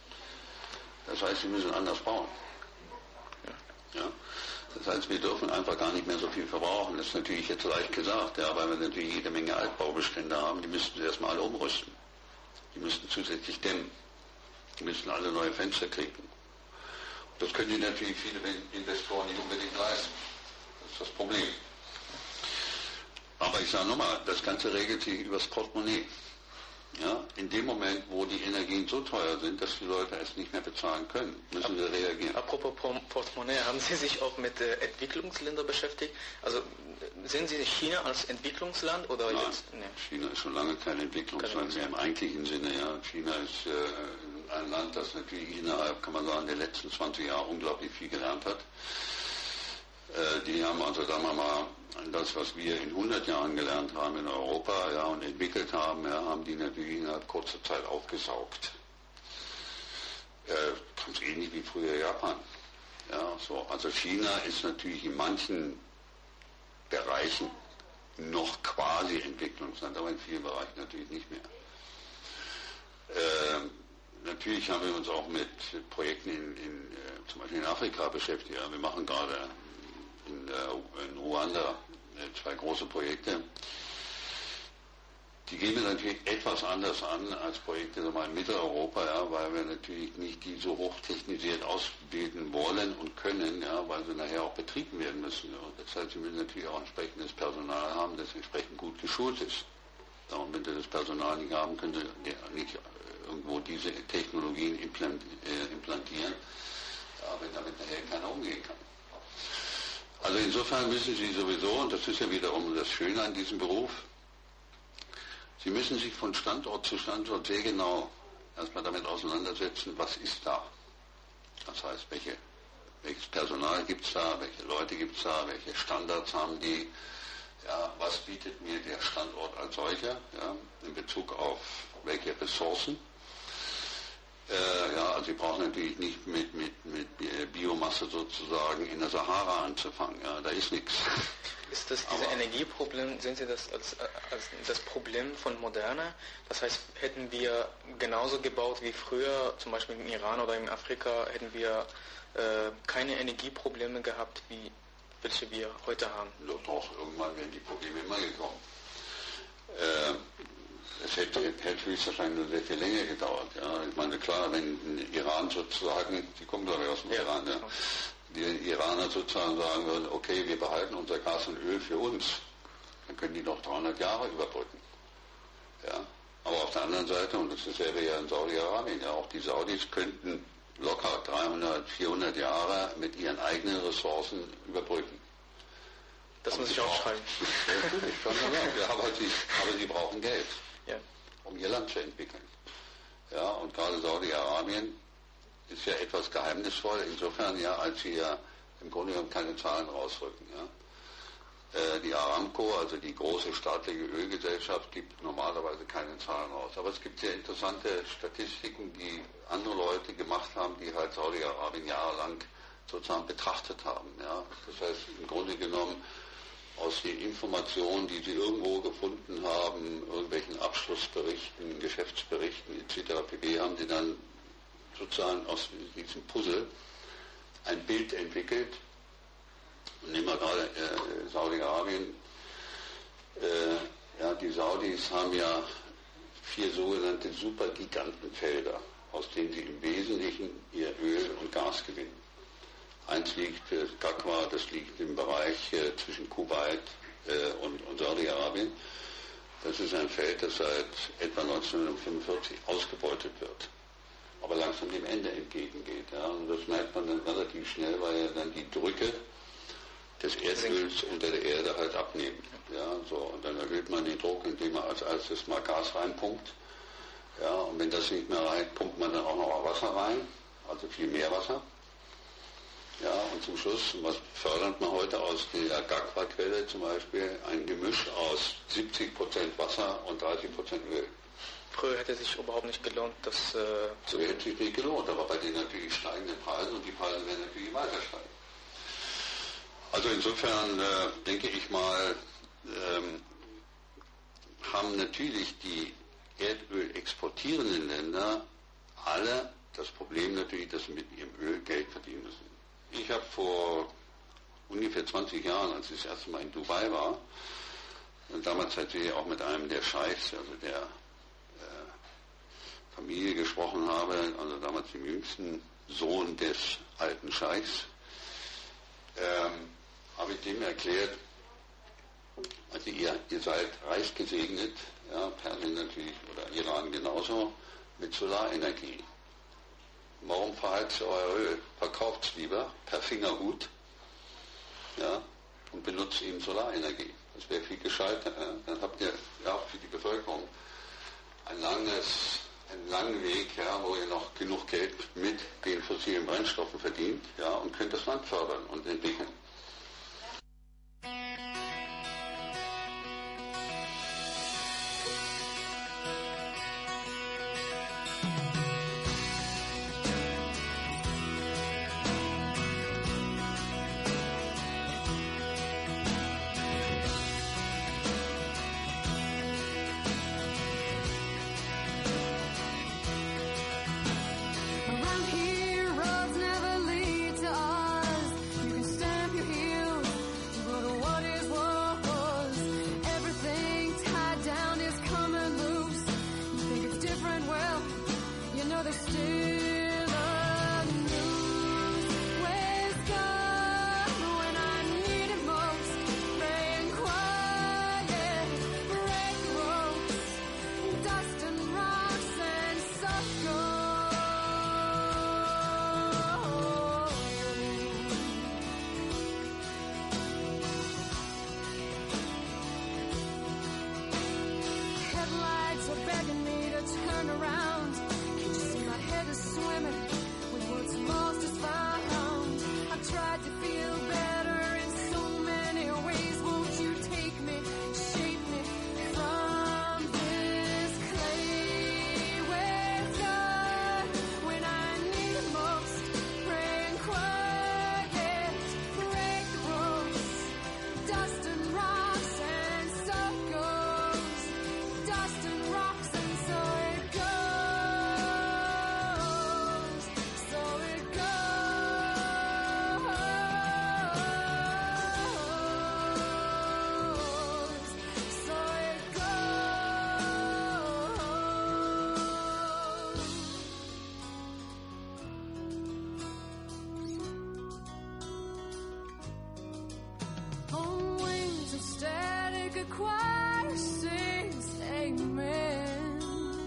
Das heißt, Sie müssen anders bauen. Ja. Das heißt, wir dürfen einfach gar nicht mehr so viel verbrauchen. Das ist natürlich jetzt leicht gesagt, weil wir natürlich jede Menge Altbaubestände haben, die müssten Sie erstmal alle umrüsten. Die müssten zusätzlich dämmen. Die müssten alle neue Fenster kriegen. Das können sich natürlich viele Investoren nicht unbedingt leisten. Das ist das Problem. Aber ich sage nochmal, das Ganze regelt sich übers Portemonnaie. Ja, in dem Moment, wo die Energien so teuer sind, dass die Leute es nicht mehr bezahlen können, müssen wir reagieren. Apropos Portemonnaie, haben Sie sich auch mit Entwicklungsländern beschäftigt? Also sehen Sie China als Entwicklungsland oder Nein, jetzt? Nee. China ist schon lange kein Entwicklungsland mehr im eigentlichen Sinne. Ja. China ist ein Land, das natürlich innerhalb, kann man sagen, der letzten 20 Jahre unglaublich viel gelernt hat. Die haben also, sagen wir mal, das, was wir in 100 Jahren gelernt haben in Europa und entwickelt haben, haben die natürlich innerhalb kurzer Zeit aufgesaugt. Ganz ähnlich wie früher Japan. Ja, so. Also China ist natürlich in manchen Bereichen noch quasi Entwicklungsland, aber in vielen Bereichen natürlich nicht mehr. Natürlich haben wir uns auch mit Projekten zum Beispiel in Afrika beschäftigt. Ja. Wir machen gerade in Ruanda 2 große Projekte. Die gehen wir natürlich etwas anders an als Projekte in Mitteleuropa, weil wir natürlich nicht die so hochtechnisiert ausbilden wollen und können, weil sie nachher auch betrieben werden müssen. Und das heißt, sie müssen natürlich auch entsprechendes Personal haben, das entsprechend gut geschult ist. Und wenn sie das Personal nicht haben, können sie nicht irgendwo diese Technologien implantieren, wenn damit nachher keiner umgehen kann. Also insofern müssen Sie sowieso, und das ist ja wiederum das Schöne an diesem Beruf, Sie müssen sich von Standort zu Standort sehr genau erstmal damit auseinandersetzen, was ist da. Das heißt, welches Personal gibt es da, welche Leute gibt es da, welche Standards haben die, ja, was bietet mir der Standort als solcher, ja, in Bezug auf welche Ressourcen. Ja, also Sie brauchen natürlich nicht mit Biomasse sozusagen in der Sahara anzufangen, ja, da ist nichts. Ist das dieses Energieproblem, sehen Sie das als das Problem von Moderne? Das heißt, hätten wir genauso gebaut wie früher, zum Beispiel im Iran oder in Afrika, hätten wir keine Energieprobleme gehabt, wie welche wir heute haben? Doch, irgendwann wären die Probleme immer gekommen. Es hätte höchstwahrscheinlich nur sehr viel länger gedauert. Ja. Ich meine, klar, wenn Iran sozusagen, die kommen glaube ich aus dem Iran, ja, die Iraner sozusagen sagen würden, okay, wir behalten unser Gas und Öl für uns, dann können die noch 300 Jahre überbrücken. Ja. Aber auf der anderen Seite, und das ist dasselbe ja in Saudi-Arabien, ja, auch die Saudis könnten locker 300, 400 Jahre mit ihren eigenen Ressourcen überbrücken. Das muss ich auch schreiben. Natürlich, schon ja, aber sie brauchen Geld, ja, um ihr Land zu entwickeln. Ja, und gerade Saudi-Arabien ist ja etwas geheimnisvoll, insofern ja, als sie ja im Grunde genommen keine Zahlen rausrücken. Ja. Die Aramco, also die große staatliche Ölgesellschaft, gibt normalerweise keine Zahlen raus. Aber es gibt sehr interessante Statistiken, die andere Leute gemacht haben, die halt Saudi-Arabien jahrelang sozusagen betrachtet haben. Ja. Das heißt, im Grunde genommen aus den Informationen, die sie irgendwo gefunden haben, irgendwelchen Abschlussberichten, Geschäftsberichten etc. pp. Haben sie dann sozusagen aus diesem Puzzle ein Bild entwickelt. Und nehmen wir gerade Saudi-Arabien. Ja, die Saudis haben ja 4 sogenannte Supergigantenfelder, aus denen sie im Wesentlichen ihr Öl und Gas gewinnen. Eins liegt, Gakwa, das liegt im Bereich zwischen Kuwait und Saudi-Arabien. Das ist ein Feld, das seit etwa 1945 ausgebeutet wird, aber langsam dem Ende entgegengeht. Ja. Und das merkt man dann relativ schnell, weil ja dann die Drücke des Erdöls unter der Erde halt abnehmen. Ja, so. Und dann erhöht man den Druck, indem man als erstes mal Gas reinpumpt. Ja, und wenn das nicht mehr reicht, pumpt man dann auch noch Wasser rein, also viel mehr Wasser. Ja, und zum Schluss, was fördert man heute aus der Gakwa-Quelle zum Beispiel? Ein Gemisch aus 70% Wasser und 30% Öl. Früher hätte es sich überhaupt nicht gelohnt, das so hätte sich nicht gelohnt, aber bei den natürlich steigenden Preisen, und die Preise werden natürlich weiter steigen. Also insofern denke ich mal, haben natürlich die Erdöl exportierenden Länder alle das Problem natürlich, dass sie mit ihrem Öl Geld verdienen müssen. Ich habe vor ungefähr 20 Jahren, als ich das erste Mal in Dubai war, damals tatsächlich auch mit einem der Scheichs, also der Familie gesprochen habe, also damals dem jüngsten Sohn des alten Scheichs, habe ich dem erklärt, also ihr seid reich gesegnet, ja, Persien natürlich oder Iran genauso, mit Solarenergie. Warum verheizt ihr euer Öl? Verkauft es lieber per Fingerhut, ja, und benutzt eben Solarenergie. Das wäre viel gescheiter. Ja. Dann habt ihr ja auch für die Bevölkerung einen langen Weg, ja, wo ihr noch genug Geld mit den fossilen Brennstoffen verdient, ja, und könnt das Land fördern und entwickeln. Around here, roads never lead to us. You can stamp your headlights are begging me to turn around. Can't you see my head is swimming with what's lost is found? I tried to feel better in so many ways. Won't you take me, shape me from this clay where it's God when I need it most? Praying quiet, break the rules, dust and rocks, and so it goes. Dust and rocks, and so it goes. So it goes. So it goes. On wings of static, a choir sings amen.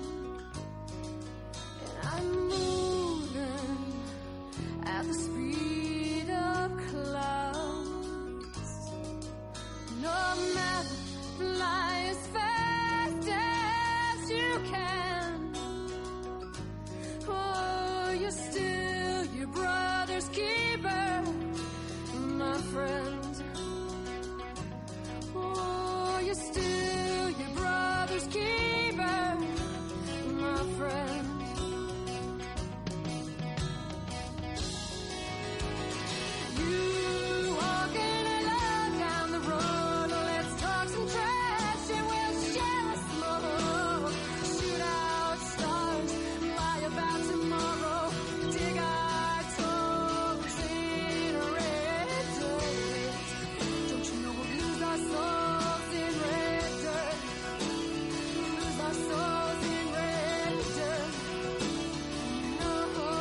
And I'm moving at the speed of clouds. No matter, fly as fast as you can. Oh, you're still your brother's keeper, my friend. Oh, you're still your brother's keeper, my friend. You walking alone down the road, let's talk some trash and we'll share a smoke. Shoot out stars, lie about tomorrow, dig our toes in red dirt. Don't you know we'll lose our souls in red dirt? Lose our souls in red dirt. No.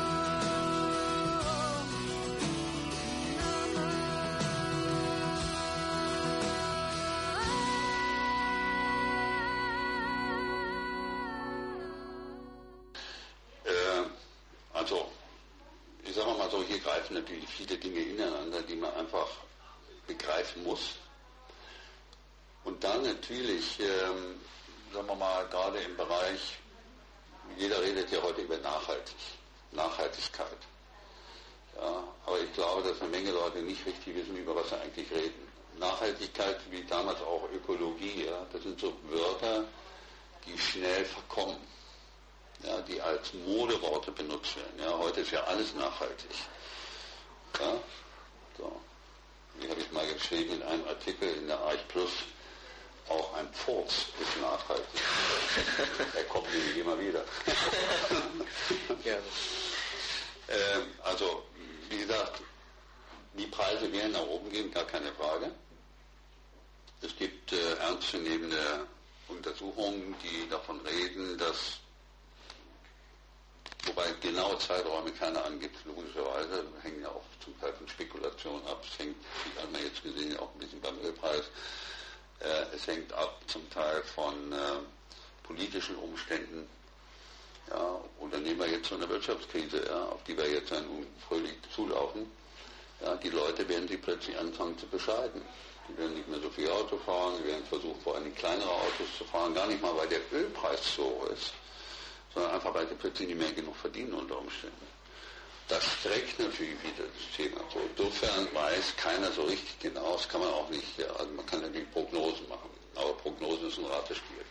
Also, ich sage mal so, hier greifen natürlich viele Dinge ineinander, die man einfach begreifen muss. Und dann natürlich, sagen wir mal, gerade im Bereich, jeder redet ja heute über Nachhaltigkeit. Ja, aber ich glaube, dass eine Menge Leute nicht richtig wissen, über was sie eigentlich reden. Nachhaltigkeit, wie damals auch Ökologie, ja, das sind so Wörter, die schnell verkommen. Ja, die als Modeworte benutzt werden. Ja, heute ist ja alles nachhaltig. Ja, so. Wie habe ich mal geschrieben in einem Artikel in der Arch Plus, auch ein Furz ist nachhaltig. Er kommt nämlich immer wieder. Ja. Also, wie gesagt, die Preise werden nach oben gehen, gar keine Frage. Es gibt ernstzunehmende Untersuchungen, die davon reden, dass, wobei genaue Zeiträume keiner angibt, logischerweise, hängen ja auch zum Teil von Spekulation ab. Es hängt, wie hat man jetzt gesehen, auch ein bisschen beim Ölpreis. Es hängt ab zum Teil von politischen Umständen. Ja, oder nehmen wir jetzt so eine Wirtschaftskrise, ja, auf die wir jetzt nun fröhlich zulaufen. Ja, die Leute werden sich plötzlich anfangen zu bescheiden. Die werden nicht mehr so viel Auto fahren, sie werden versuchen, vor allem kleinere Autos zu fahren, gar nicht mal, weil der Ölpreis so hoch ist, sondern einfach, weil sie plötzlich nicht mehr genug verdienen unter Umständen. Das trägt natürlich wieder das Thema. So, insofern weiß keiner so richtig genau, das kann man auch nicht, ja, also man kann natürlich Prognosen machen, aber Prognosen ist ein Ratespiel.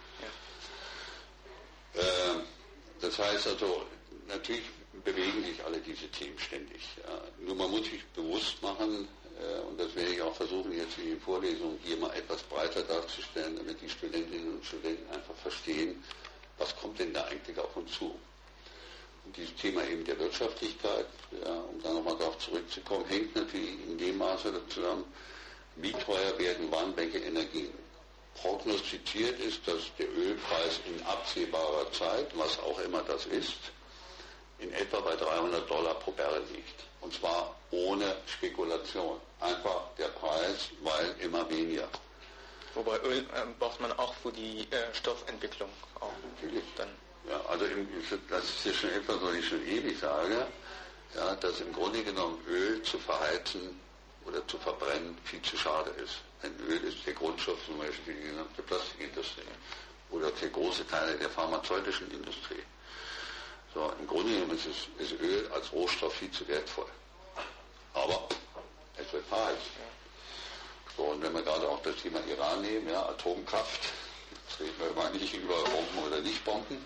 Ja. Das heißt also, natürlich bewegen sich alle diese Themen ständig. Ja. Nur man muss sich bewusst machen, und das werde ich auch versuchen, jetzt in den Vorlesungen hier mal etwas breiter darzustellen, damit die Studentinnen und Studenten einfach verstehen, was kommt denn da eigentlich auf uns zu. Und dieses Thema eben der Wirtschaftlichkeit, ja, um dann nochmal darauf zurückzukommen, hängt natürlich in dem Maße zusammen, wie teuer werden wann welche Energien. Prognostiziert ist, dass der Ölpreis in absehbarer Zeit, was auch immer das ist, in etwa bei $300 pro Barrel liegt. Und zwar ohne Spekulation. Einfach der Preis, weil immer weniger. Wobei Öl braucht man auch für die Stoffentwicklung. Auch. Natürlich. Dann. Ja, also das ist ja schon etwas, was ich schon ewig sage, ja, dass im Grunde genommen Öl zu verheizen oder zu verbrennen viel zu schade ist. Denn Öl ist der Grundstoff zum Beispiel für die gesamte Plastikindustrie. oder für große Teile der pharmazeutischen Industrie. So, im Grunde genommen ist Öl als Rohstoff viel zu wertvoll. Aber es wird heiß. So, und wenn wir gerade auch das Thema Iran nehmen, ja, Atomkraft, jetzt reden wir mal nicht über Bomben oder Nicht-Bomben.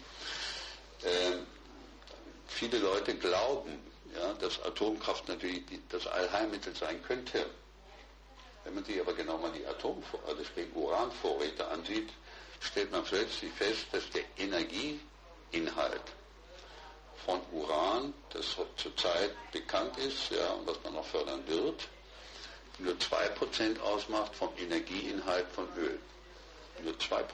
Viele Leute glauben, ja, dass Atomkraft natürlich das Allheilmittel sein könnte. Wenn man sich aber genau mal die Uranvorräte ansieht, stellt man plötzlich fest, dass der Energieinhalt von Uran, das zurzeit bekannt ist, ja, und was man noch fördern wird, nur 2% ausmacht vom Energieinhalt von Öl. Nur 2%.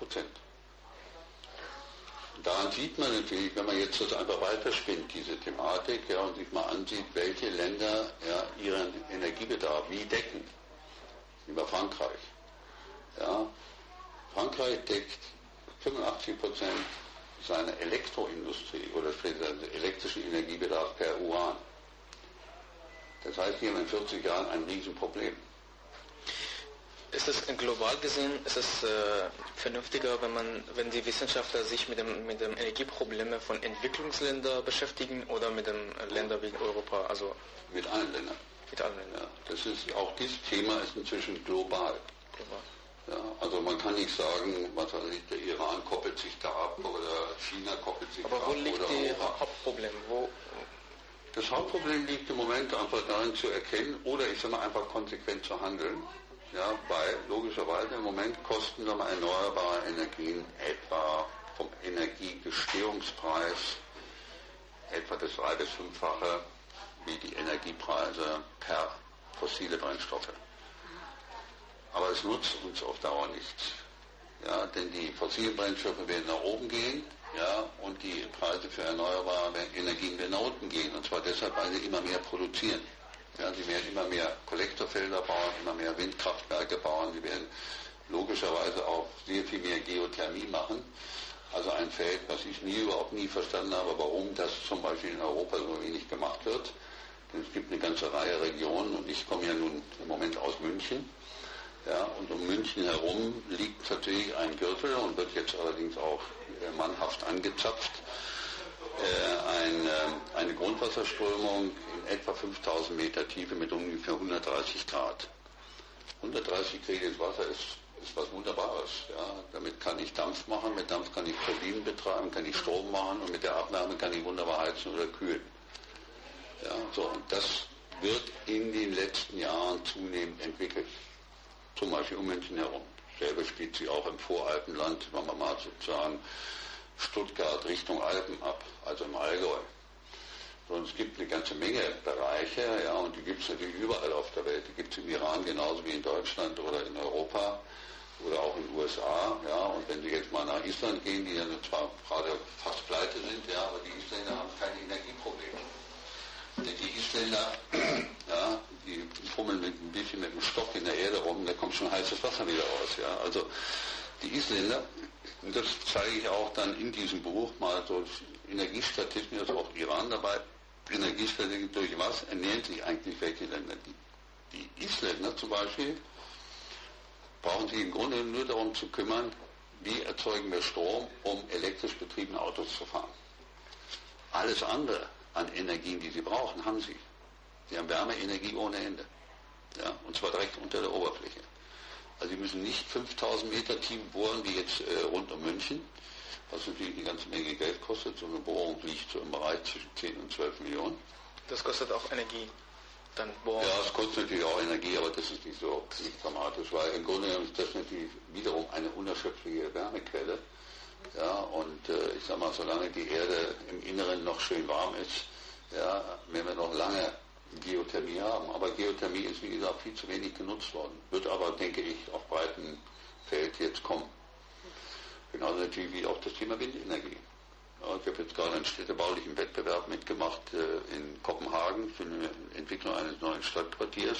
Daran sieht man natürlich, wenn man jetzt das einfach weiterspinnt, diese Thematik, ja, und sich mal ansieht, welche Länder ja, ihren Energiebedarf wie decken. Über Frankreich. Ja. Frankreich deckt 85% seiner Elektroindustrie oder seinen elektrischen Energiebedarf per Uran. Das heißt, wir haben in 40 Jahren ein Riesenproblem. Ist es global gesehen, ist es vernünftiger, wenn die Wissenschaftler sich mit dem Energieprobleme von Entwicklungsländern beschäftigen oder mit den Ländern wie Europa? Also mit allen Ländern. Mit allen Ländern. Ja, das ist, auch dieses Thema ist inzwischen global. Ja, also man kann nicht sagen, was weiß ich, der Iran koppelt sich da ab oder China koppelt sich da ab. Aber wo liegt das Hauptproblem? Das Hauptproblem liegt im Moment einfach darin zu erkennen oder ich sage mal einfach konsequent zu handeln. Ja, weil logischerweise im Moment kosten erneuerbare Energien etwa vom Energiegestehungspreis etwa das 3- bis 5-fache wie die Energiepreise per fossile Brennstoffe. Aber es nutzt uns auf Dauer nichts. Ja, denn die fossilen Brennstoffe werden nach oben gehen, ja, und die Preise für erneuerbare Energien werden nach unten gehen. Und zwar deshalb, weil sie immer mehr produzieren. Ja, sie werden immer mehr Kollektorfelder bauen, immer mehr Windkraftwerke bauen, sie werden logischerweise auch sehr viel mehr Geothermie machen. Also ein Feld, was ich überhaupt nie verstanden habe, warum das zum Beispiel in Europa so wenig gemacht wird. Denn es gibt eine ganze Reihe Regionen und ich komme ja nun im Moment aus München. Ja, und um München herum liegt natürlich ein Gürtel und wird jetzt allerdings auch mannhaft angezapft. Eine Grundwasserströmung in etwa 5000 Meter Tiefe mit ungefähr 130 Grad. 130 Grad Wasser ist was Wunderbares. Ja. Damit kann ich Dampf machen, mit Dampf kann ich Turbinen betreiben, kann ich Strom machen und mit der Abwärme kann ich wunderbar heizen oder kühlen. Ja, so, und das wird in den letzten Jahren zunehmend entwickelt. Zum Beispiel um München herum. Selber spielt sie auch im Voralpenland, wenn man mal sozusagen Stuttgart Richtung Alpen ab, also im Allgäu. So, und es gibt eine ganze Menge Bereiche, ja, und die gibt es natürlich überall auf der Welt. Die gibt es im Iran genauso wie in Deutschland oder in Europa oder auch in den USA. Ja, und wenn Sie jetzt mal nach Island gehen, die ja zwar gerade fast pleite sind, ja, aber die Isländer haben keine Energieprobleme. Denn die Isländer, ja, die fummeln ein bisschen mit dem Stock in der Erde rum, da kommt schon heißes Wasser wieder raus. Ja. Also die Isländer, und das zeige ich auch dann in diesem Buch mal so Energiestatistiken, ist auch Iran dabei, Energiestatistiken, durch was ernähren sich eigentlich welche Länder? Die Isländer zum Beispiel brauchen sich im Grunde nur darum zu kümmern, wie erzeugen wir Strom, um elektrisch betriebene Autos zu fahren. Alles andere an Energien, die sie brauchen, haben sie. Sie haben Wärmeenergie ohne Ende. Ja, und zwar direkt unter der Oberfläche. Also sie müssen nicht 5000 Meter tief bohren, wie jetzt rund um München, was natürlich eine ganze Menge Geld kostet. So eine Bohrung liegt so im Bereich zwischen 10 und 12 Millionen. Das kostet auch Energie, dann bohren? Ja, es kostet natürlich auch Energie, aber das ist nicht so nicht dramatisch, weil im Grunde ist das natürlich wiederum eine unerschöpfliche Wärmequelle. Ja, und ich sag mal, solange die Erde im Inneren noch schön warm ist, ja, werden wir noch lange Geothermie haben. Aber Geothermie ist, wie gesagt, viel zu wenig genutzt worden. Wird aber, denke ich, auf breitem Feld jetzt kommen. Genauso natürlich wie auch das Thema Windenergie. Ja, ich habe jetzt gerade einen städtebaulichen Wettbewerb mitgemacht in Kopenhagen für eine Entwicklung eines neuen Stadtquartiers.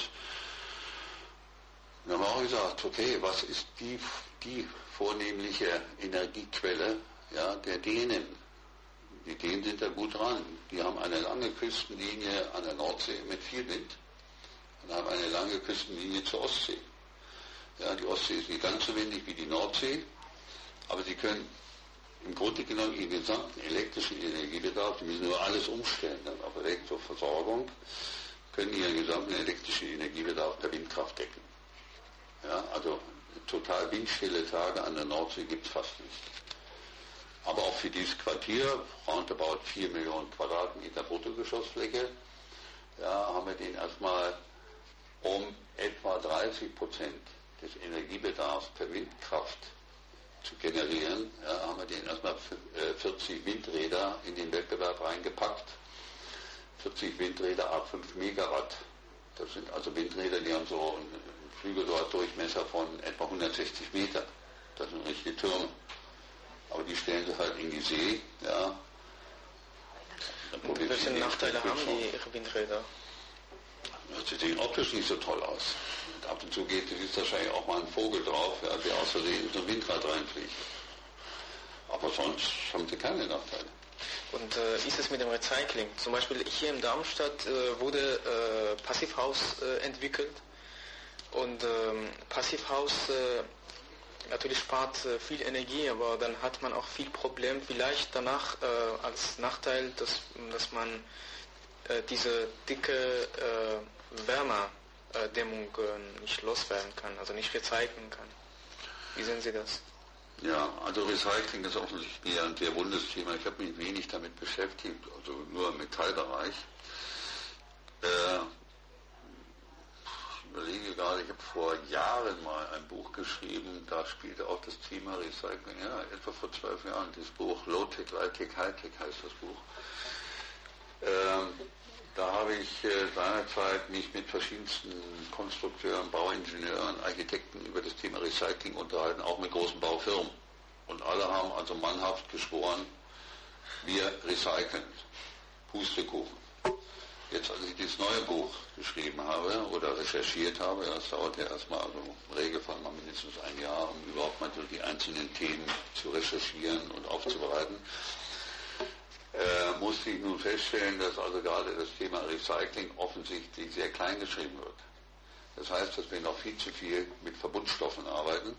Und dann haben wir auch gesagt, okay, was ist die vornehmliche Energiequelle, ja, der Dänen? Die Dänen sind da gut dran. Die haben eine lange Küstenlinie an der Nordsee mit viel Wind und haben eine lange Küstenlinie zur Ostsee. Ja, die Ostsee ist nicht ganz so windig wie die Nordsee, Aber Sie können im Grunde genommen Ihren gesamten elektrischen Energiebedarf, Sie müssen nur alles umstellen dann auf Elektroversorgung, können Ihren gesamten elektrischen Energiebedarf per Windkraft decken. Ja, also total windstille Tage an der Nordsee gibt es fast nicht. Aber auch für dieses Quartier, roundabout 4 Millionen Quadratmeter Bruttogeschossfläche, ja, haben wir den erstmal um etwa 30% des Energiebedarfs per Windkraft zu generieren, ja, haben wir den erstmal 40 Windräder in den Wettbewerb reingepackt. 40 Windräder ab 5 Megawatt. Das sind also Windräder, die haben so einen Flügeldurchmesser von etwa 160 Meter. Das sind richtige Türme. Aber die stellen sie halt in die See. Ja. Welche Nachteile haben die Ihre Windräder? Sie sehen optisch nicht so toll aus. Und ab und zu ist wahrscheinlich auch mal ein Vogel drauf, ja, der aus Versehen in so ein Windrad reinfliegt. Aber sonst haben sie keine Nachteile. Und ist es mit dem Recycling? Zum Beispiel hier in Darmstadt wurde Passivhaus entwickelt. Und Passivhaus natürlich spart viel Energie, aber dann hat man auch viel Problem. Vielleicht danach als Nachteil, dass man diese dicke Wärmedämmung nicht loswerden kann, also nicht recyceln kann. Wie sehen Sie das? Ja, also Recycling ist offensichtlich eher ein sehr wundes Thema. Ich habe mich wenig damit beschäftigt, also nur im Metallbereich. Ich überlege gerade, ich habe vor Jahren mal ein Buch geschrieben, da spielte auch das Thema Recycling, ja, etwa vor 12 Jahren, dieses Buch Low-Tech, High-Tech, High-Tech heißt das Buch. Da habe ich seinerzeit mich mit verschiedensten Konstrukteuren, Bauingenieuren, Architekten über das Thema Recycling unterhalten, auch mit großen Baufirmen. Und alle haben also mannhaft geschworen, wir recyceln. Pustekuchen. Jetzt, als ich dieses neue Buch geschrieben habe oder recherchiert habe, ja, das dauert ja erstmal, also im Regelfall mal mindestens ein Jahr, um überhaupt mal so die einzelnen Themen zu recherchieren und aufzubereiten, musste ich nun feststellen, dass also gerade das Thema Recycling offensichtlich sehr klein geschrieben wird. Das heißt, dass wir noch viel zu viel mit Verbundstoffen arbeiten.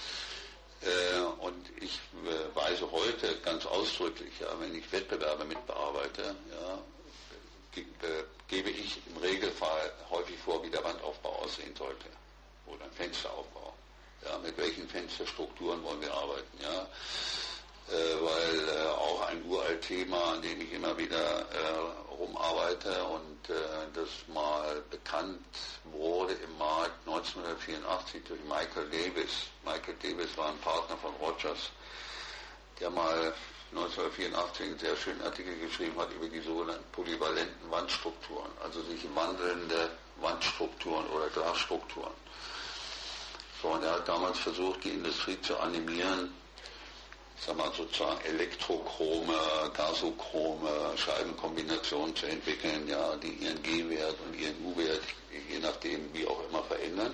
Und ich weise heute ganz ausdrücklich, ja, wenn ich Wettbewerbe mitbearbeite, ja, gebe ich im Regelfall häufig vor, wie der Wandaufbau aussehen sollte oder ein Fensteraufbau. Ja, mit welchen Fensterstrukturen wollen wir arbeiten? Ja? Weil auch ein uralt Thema, an dem ich immer wieder rumarbeite und das mal bekannt wurde im Markt 1984 durch Michael Davis. Michael Davis war ein Partner von Rogers, der mal 1984 einen sehr schönen Artikel geschrieben hat über die sogenannten polyvalenten Wandstrukturen, also sich wandelnde Wandstrukturen oder Glasstrukturen. So, und er hat damals versucht, die Industrie zu animieren, sag mal sozusagen elektrochrome, gasochrome Scheibenkombinationen zu entwickeln, ja, die ihren G-Wert und ihren U-Wert, je nachdem wie auch immer, verändern.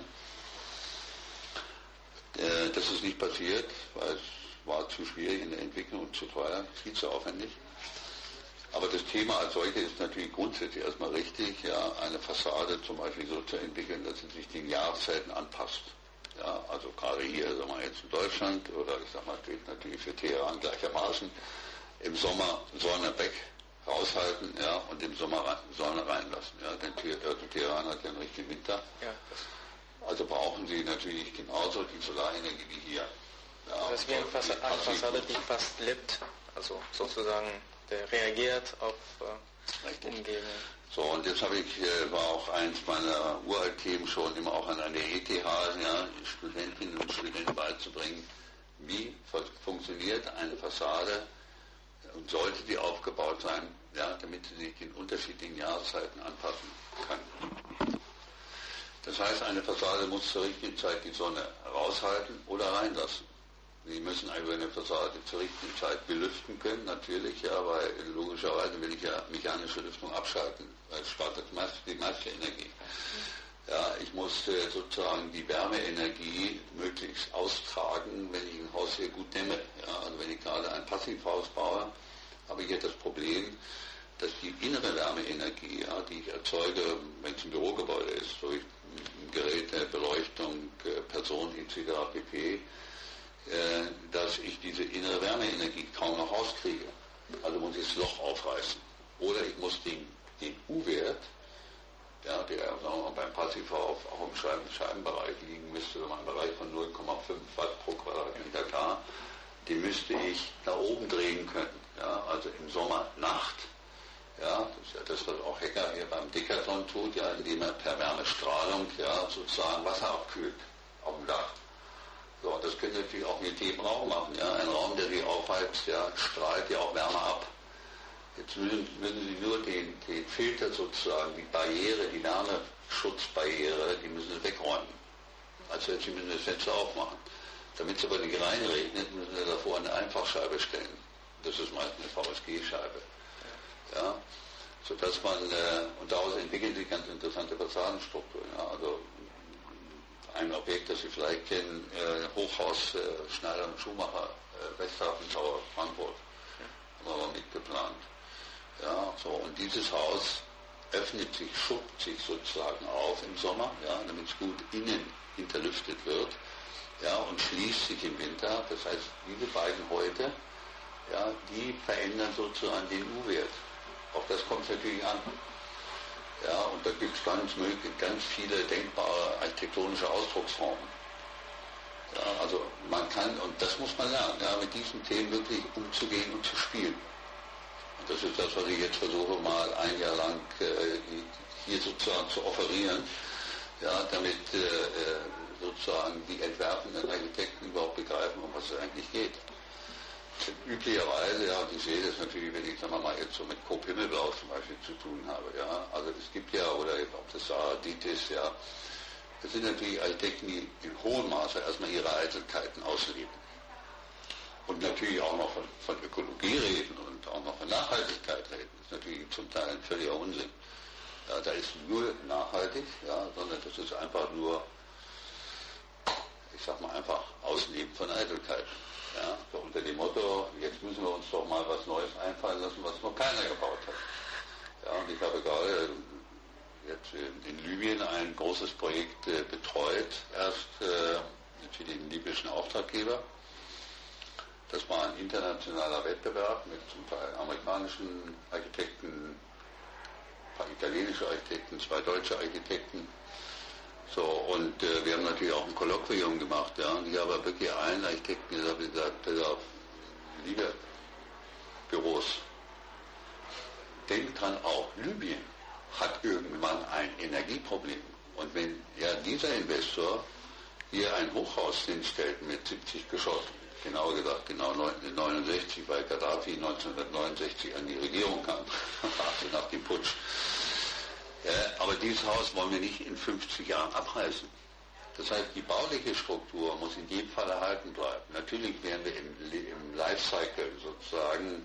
Das ist nicht passiert, weil es war zu schwierig in der Entwicklung und zu teuer, viel zu aufwendig. Aber das Thema als solches ist natürlich grundsätzlich erstmal richtig, ja, eine Fassade zum Beispiel so zu entwickeln, dass sie sich den Jahreszeiten anpasst. Ja, also gerade hier, sagen wir jetzt in Deutschland oder ich sag mal, gilt natürlich für Teheran gleichermaßen, im Sommer Sonne weg raushalten, ja, und im Sommer Sonne reinlassen. Ja, denn Teheran hat ja einen richtigen Winter. Ja. Also brauchen sie natürlich genauso die Solarenergie wie hier. Ja, das ist wie eine Fassade, die fast lebt, also sozusagen der reagiert auf Umgebung. So, und jetzt war auch eins meiner Uraltthemen schon immer auch an der ETH, ja, Studentinnen und Studenten beizubringen, wie funktioniert eine Fassade und sollte die aufgebaut sein, ja, damit sie sich den unterschiedlichen Jahreszeiten anpassen kann. Das heißt, eine Fassade muss zur richtigen Zeit die Sonne raushalten oder reinlassen. Sie müssen also eine Fassade zur richtigen Zeit belüften können, natürlich, ja, weil logischerweise will ich ja mechanische Lüftung abschalten, weil es spart die meiste Energie. Ja, ich muss sozusagen die Wärmeenergie möglichst austragen, wenn ich ein Haus hier gut dämme. Ja, also wenn ich gerade ein Passivhaus baue, habe ich jetzt das Problem, dass die innere Wärmeenergie, ja, die ich erzeuge, wenn es ein Bürogebäude ist, durch Geräte, Beleuchtung, Personen etc. pp., dass ich diese innere Wärmeenergie kaum noch rauskriege. Also muss ich das Loch aufreißen. Oder ich muss den U-Wert, ja, der sagen wir mal, beim Passiv auch im Scheibenbereich liegen müsste, wenn man einen Bereich von 0,5 Watt pro Quadratmeter K, den müsste ich nach oben drehen können. Ja, also im Sommer Nacht. Ja, das ist ja das, was auch Hecker hier beim Decathlon tut, ja, indem er per Wärmestrahlung ja, sozusagen Wasser abkühlt auf dem Dach. So, das können Sie natürlich auch mit jedem Raum machen. Ja. Ein Raum, der Sie aufheizt, ja, strahlt ja auch Wärme ab. Jetzt müssen Sie nur den Filter sozusagen, die Barriere, die Wärmeschutzbarriere, die müssen Sie wegräumen. Also Sie müssen das Fenster aufmachen. Damit es aber nicht reinregnet, müssen Sie davor eine Einfachscheibe stellen. Das ist meist eine VSG-Scheibe. Ja, sodass man, und daraus entwickeln sich ganz interessante Fassadenstrukturen. Ja, also ein Objekt, das Sie vielleicht kennen, Hochhaus Schneider und Schumacher, Westhafen Tower, Frankfurt, haben wir mitgeplant. Ja, so, und dieses Haus öffnet sich, schuppt sich sozusagen auf im Sommer, ja, damit es gut innen hinterlüftet wird, ja, und schließt sich im Winter. Das heißt, diese beiden Häute, ja, die verändern sozusagen den U-Wert. Auf das kommt es natürlich an. Ja, und da gibt es ganz viele denkbare architektonische Ausdrucksformen. Ja, also man kann, und das muss man lernen, ja, mit diesen Themen wirklich umzugehen und zu spielen. Und das ist das, was ich jetzt versuche, mal ein Jahr lang hier sozusagen zu offerieren, ja, damit sozusagen die entwerfenden Architekten überhaupt begreifen, um was es eigentlich geht. Üblicherweise, ja, und ich sehe das natürlich, wenn ich, sagen wir mal, jetzt so mit Coop Himmelblau zum Beispiel zu tun habe, ja, also es gibt ja, oder ob das Ditis, ja, das sind natürlich Architekten, die in hohem Maße erstmal ihre Eitelkeiten ausleben. Und natürlich auch noch von Ökologie reden und auch noch von Nachhaltigkeit reden. Das ist natürlich zum Teil ein völliger Unsinn. Ja, da ist nur nachhaltig, ja, sondern das ist einfach nur, ich sag mal, einfach Ausleben von Eitelkeit. Ja, so unter dem Motto, jetzt müssen wir uns doch mal was Neues einfallen lassen, was noch keiner gebaut hat. Ja, und ich habe gerade jetzt in Libyen ein großes Projekt betreut, erst für den libyschen Auftraggeber. Das war ein internationaler Wettbewerb mit zum Teil amerikanischen Architekten, ein paar italienische Architekten, 2 deutsche Architekten. So, und wir haben natürlich auch ein Kolloquium gemacht, ja, und ich habe wirklich allen Architekten gesagt, liebe Büros, denkt dran auch, Libyen hat irgendwann ein Energieproblem. Und wenn ja dieser Investor hier ein Hochhaus hinstellt mit 70 Geschossen, genauer gesagt, genau 1969, weil Gaddafi 1969 an die Regierung kam, also nach dem Putsch. Aber dieses Haus wollen wir nicht in 50 Jahren abreißen. Das heißt, die bauliche Struktur muss in jedem Fall erhalten bleiben. Natürlich werden wir im Lifecycle sozusagen,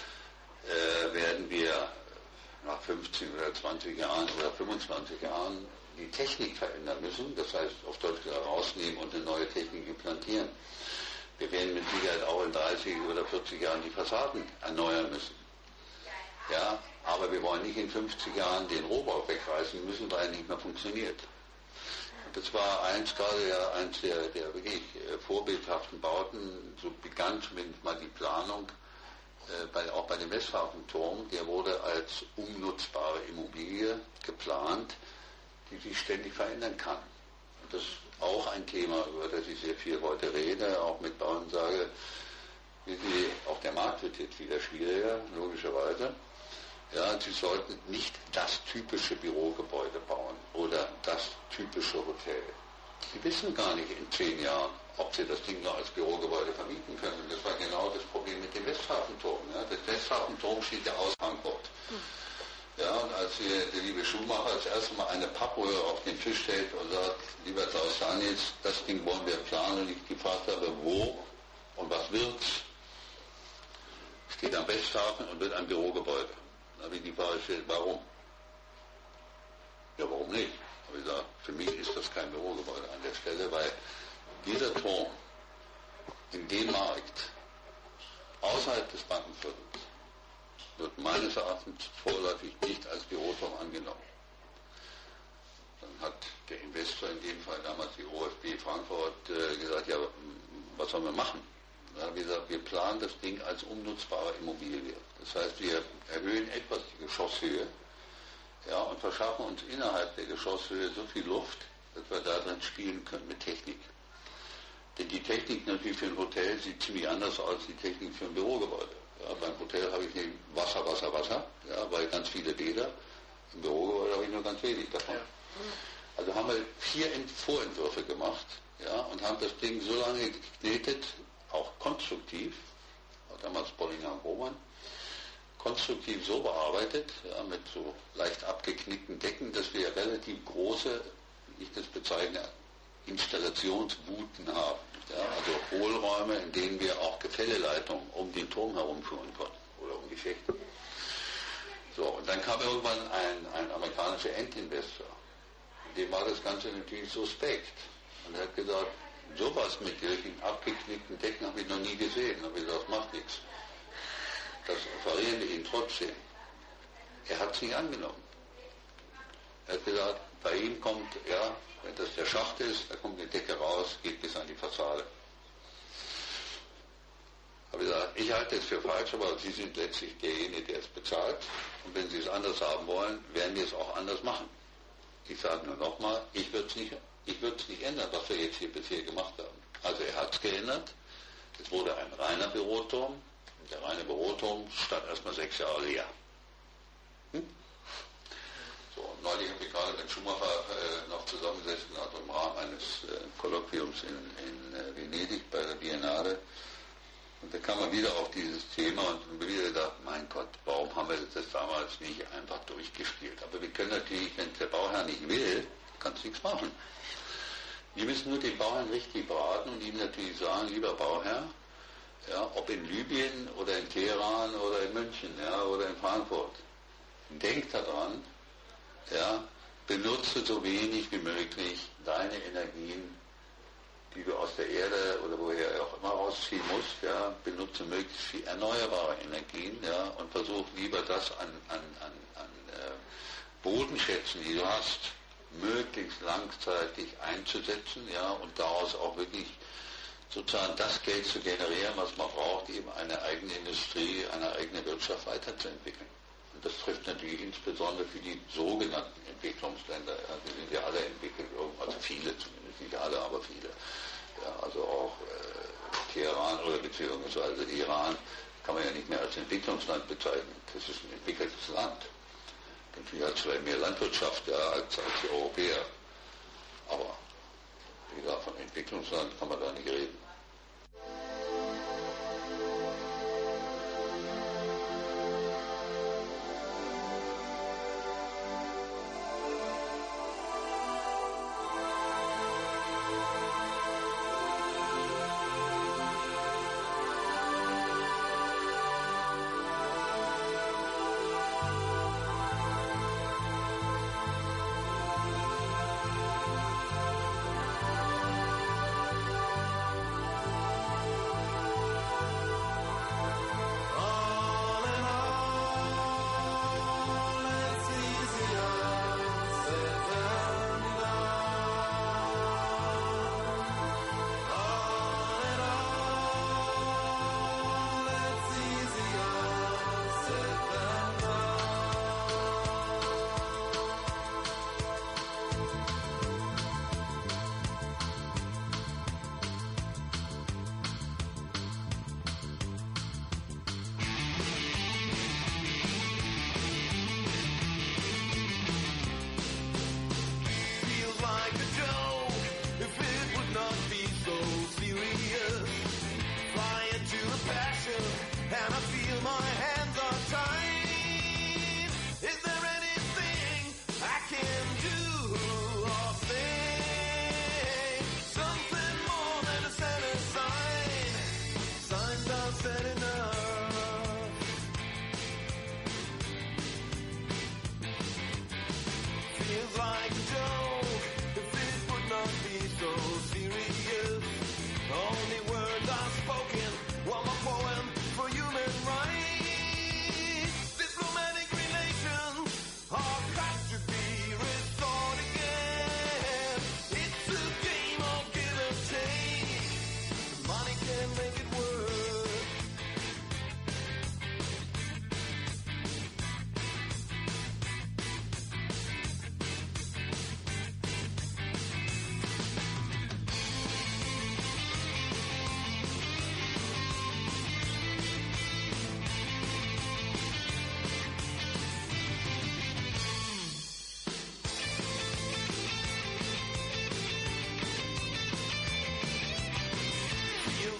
werden wir nach 15 oder 20 Jahren oder 25 Jahren die Technik verändern müssen. Das heißt, auf Deutsch rausnehmen und eine neue Technik implantieren. Wir werden mit Sicherheit auch in 30 oder 40 Jahren die Fassaden erneuern müssen. Ja, aber wir wollen nicht in 50 Jahren den Rohbau wegreißen müssen, weil er nicht mehr funktioniert. Und das war eins der wirklich vorbildhaften Bauten. So begann zumindest mal die Planung, auch bei dem Westhafenturm. Der wurde als umnutzbare Immobilie geplant, die sich ständig verändern kann. Und das ist auch ein Thema, über das ich sehr viel heute rede, auch mit Bauern sage, auch der Markt wird jetzt wieder schwieriger, logischerweise. Ja, sie sollten nicht das typische Bürogebäude bauen oder das typische Hotel. Sie wissen gar nicht in 10 Jahren, ob sie das Ding noch als Bürogebäude vermieten können. Und das war genau das Problem mit dem Westhafenturm. Ja. Der Westhafenturm steht ja aus Frankfurt. Ja, und als der liebe Schumacher das erste Mal eine Pappröhre auf den Tisch stellt und sagt, lieber Klaus Daniels, das Ding wollen wir planen, und ich gefragt habe, wo und was wird's, steht am Westhafen und wird ein Bürogebäude. Da habe ich die Frage gestellt, warum? Ja, warum nicht? Habe ich gesagt, für mich ist das kein Bürogebäude an der Stelle, weil dieser Turm in dem Markt außerhalb des Bankenviertels wird meines Erachtens vorläufig nicht als Büroturm angenommen. Dann hat der Investor, in dem Fall damals die OFB Frankfurt, gesagt, ja, was sollen wir machen? Da haben wir gesagt, wir planen das Ding als umnutzbare Immobilie. Das heißt, wir erhöhen etwas die Geschosshöhe, ja, und verschaffen uns innerhalb der Geschosshöhe so viel Luft, dass wir da drin spielen können mit Technik. Denn die Technik natürlich für ein Hotel sieht ziemlich anders aus als die Technik für ein Bürogebäude. Ja, beim Hotel habe ich nicht Wasser, ja, weil ganz viele Bäder. Im Bürogebäude habe ich nur ganz wenig davon. Ja. Also haben wir 4 Vorentwürfe gemacht, ja, und haben das Ding so lange geknetet, auch konstruktiv, damals Bollinger und Roman, konstruktiv so bearbeitet, ja, mit so leicht abgeknickten Decken, dass wir relativ große, wie ich das bezeichne, Installationsbuten haben. Ja, also Hohlräume, in denen wir auch Gefälleleitungen um den Turm herumführen konnten oder um die Schächte. So, und dann kam irgendwann ein amerikanischer Endinvestor. Dem war das Ganze natürlich suspekt. Und er hat gesagt, sowas mit solchen abgeknickten Decken habe ich noch nie gesehen. Da habe ich gesagt, das macht nichts. Das offerieren wir ihn trotzdem. Er hat es nicht angenommen. Er hat gesagt, bei ihm kommt, ja, wenn das der Schacht ist, da kommt die Decke raus, geht bis an die Fassade. Habe ich gesagt, ich halte es für falsch, aber Sie sind letztlich derjenige, der es bezahlt. Und wenn Sie es anders haben wollen, werden wir es auch anders machen. Ich sage nur nochmal, ich würde es nicht ändern, was wir jetzt hier bisher gemacht haben. Also er hat es geändert. Es wurde ein reiner Büroturm. Und der reine Büroturm stand erstmal 6 Jahre leer. So, neulich habe ich gerade mit Schumacher noch zusammengesessen, also im Rahmen eines Kolloquiums in Venedig bei der Biennale. Und da kam man wieder auf dieses Thema und wieder gedacht, mein Gott, warum haben wir das damals nicht einfach durchgespielt? Aber wir können natürlich, wenn der Bauherr nicht will, kannst du nichts machen. Wir müssen nur den Bauherrn richtig beraten und ihm natürlich sagen, lieber Bauherr, ja, ob in Libyen oder in Teheran oder in München, ja, oder in Frankfurt, denk daran, ja, benutze so wenig wie möglich deine Energien, die du aus der Erde oder woher auch immer rausziehen musst, ja, benutze möglichst viel erneuerbare Energien, ja, und versuch lieber das an Bodenschätzen, die du hast, möglichst langzeitig einzusetzen, ja, und daraus auch wirklich sozusagen das Geld zu generieren, was man braucht, eben eine eigene Industrie, eine eigene Wirtschaft weiterzuentwickeln. Und das trifft natürlich insbesondere für die sogenannten Entwicklungsländer. Ja, die sind ja alle entwickelt, also viele zumindest, nicht alle, aber viele. Ja, also auch Teheran oder beziehungsweise Iran kann man ja nicht mehr als Entwicklungsland bezeichnen. Das ist ein entwickeltes Land. Natürlich hat es vielleicht mehr Landwirtschaft, ja, als die Europäer. Aber wie gesagt, von Entwicklungsland kann man da nicht reden.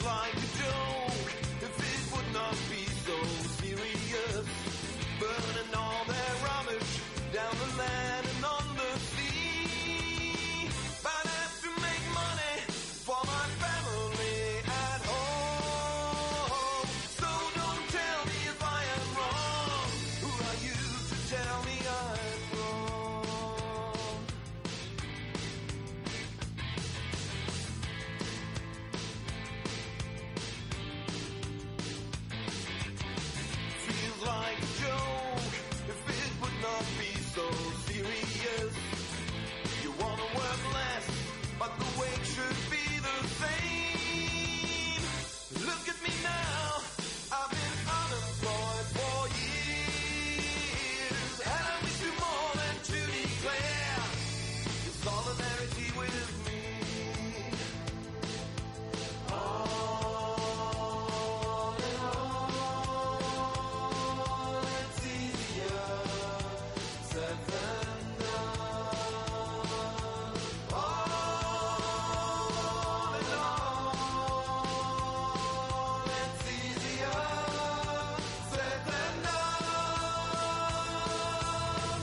like a joke if it would not be so serious. Burning all their rubbish down the land and on the sea. But I have to make money for my family at home. So don't tell me if I am wrong. Who are you to tell me I'm wrong? Feels like a joke if it would not be so serious. You wanna work less, but the wage should be the same. Look at me now, I've been unemployed for years, and I wish you more than to declare your solidarity with me. All in all, it's easier said than done. All in all, it's easier said than done.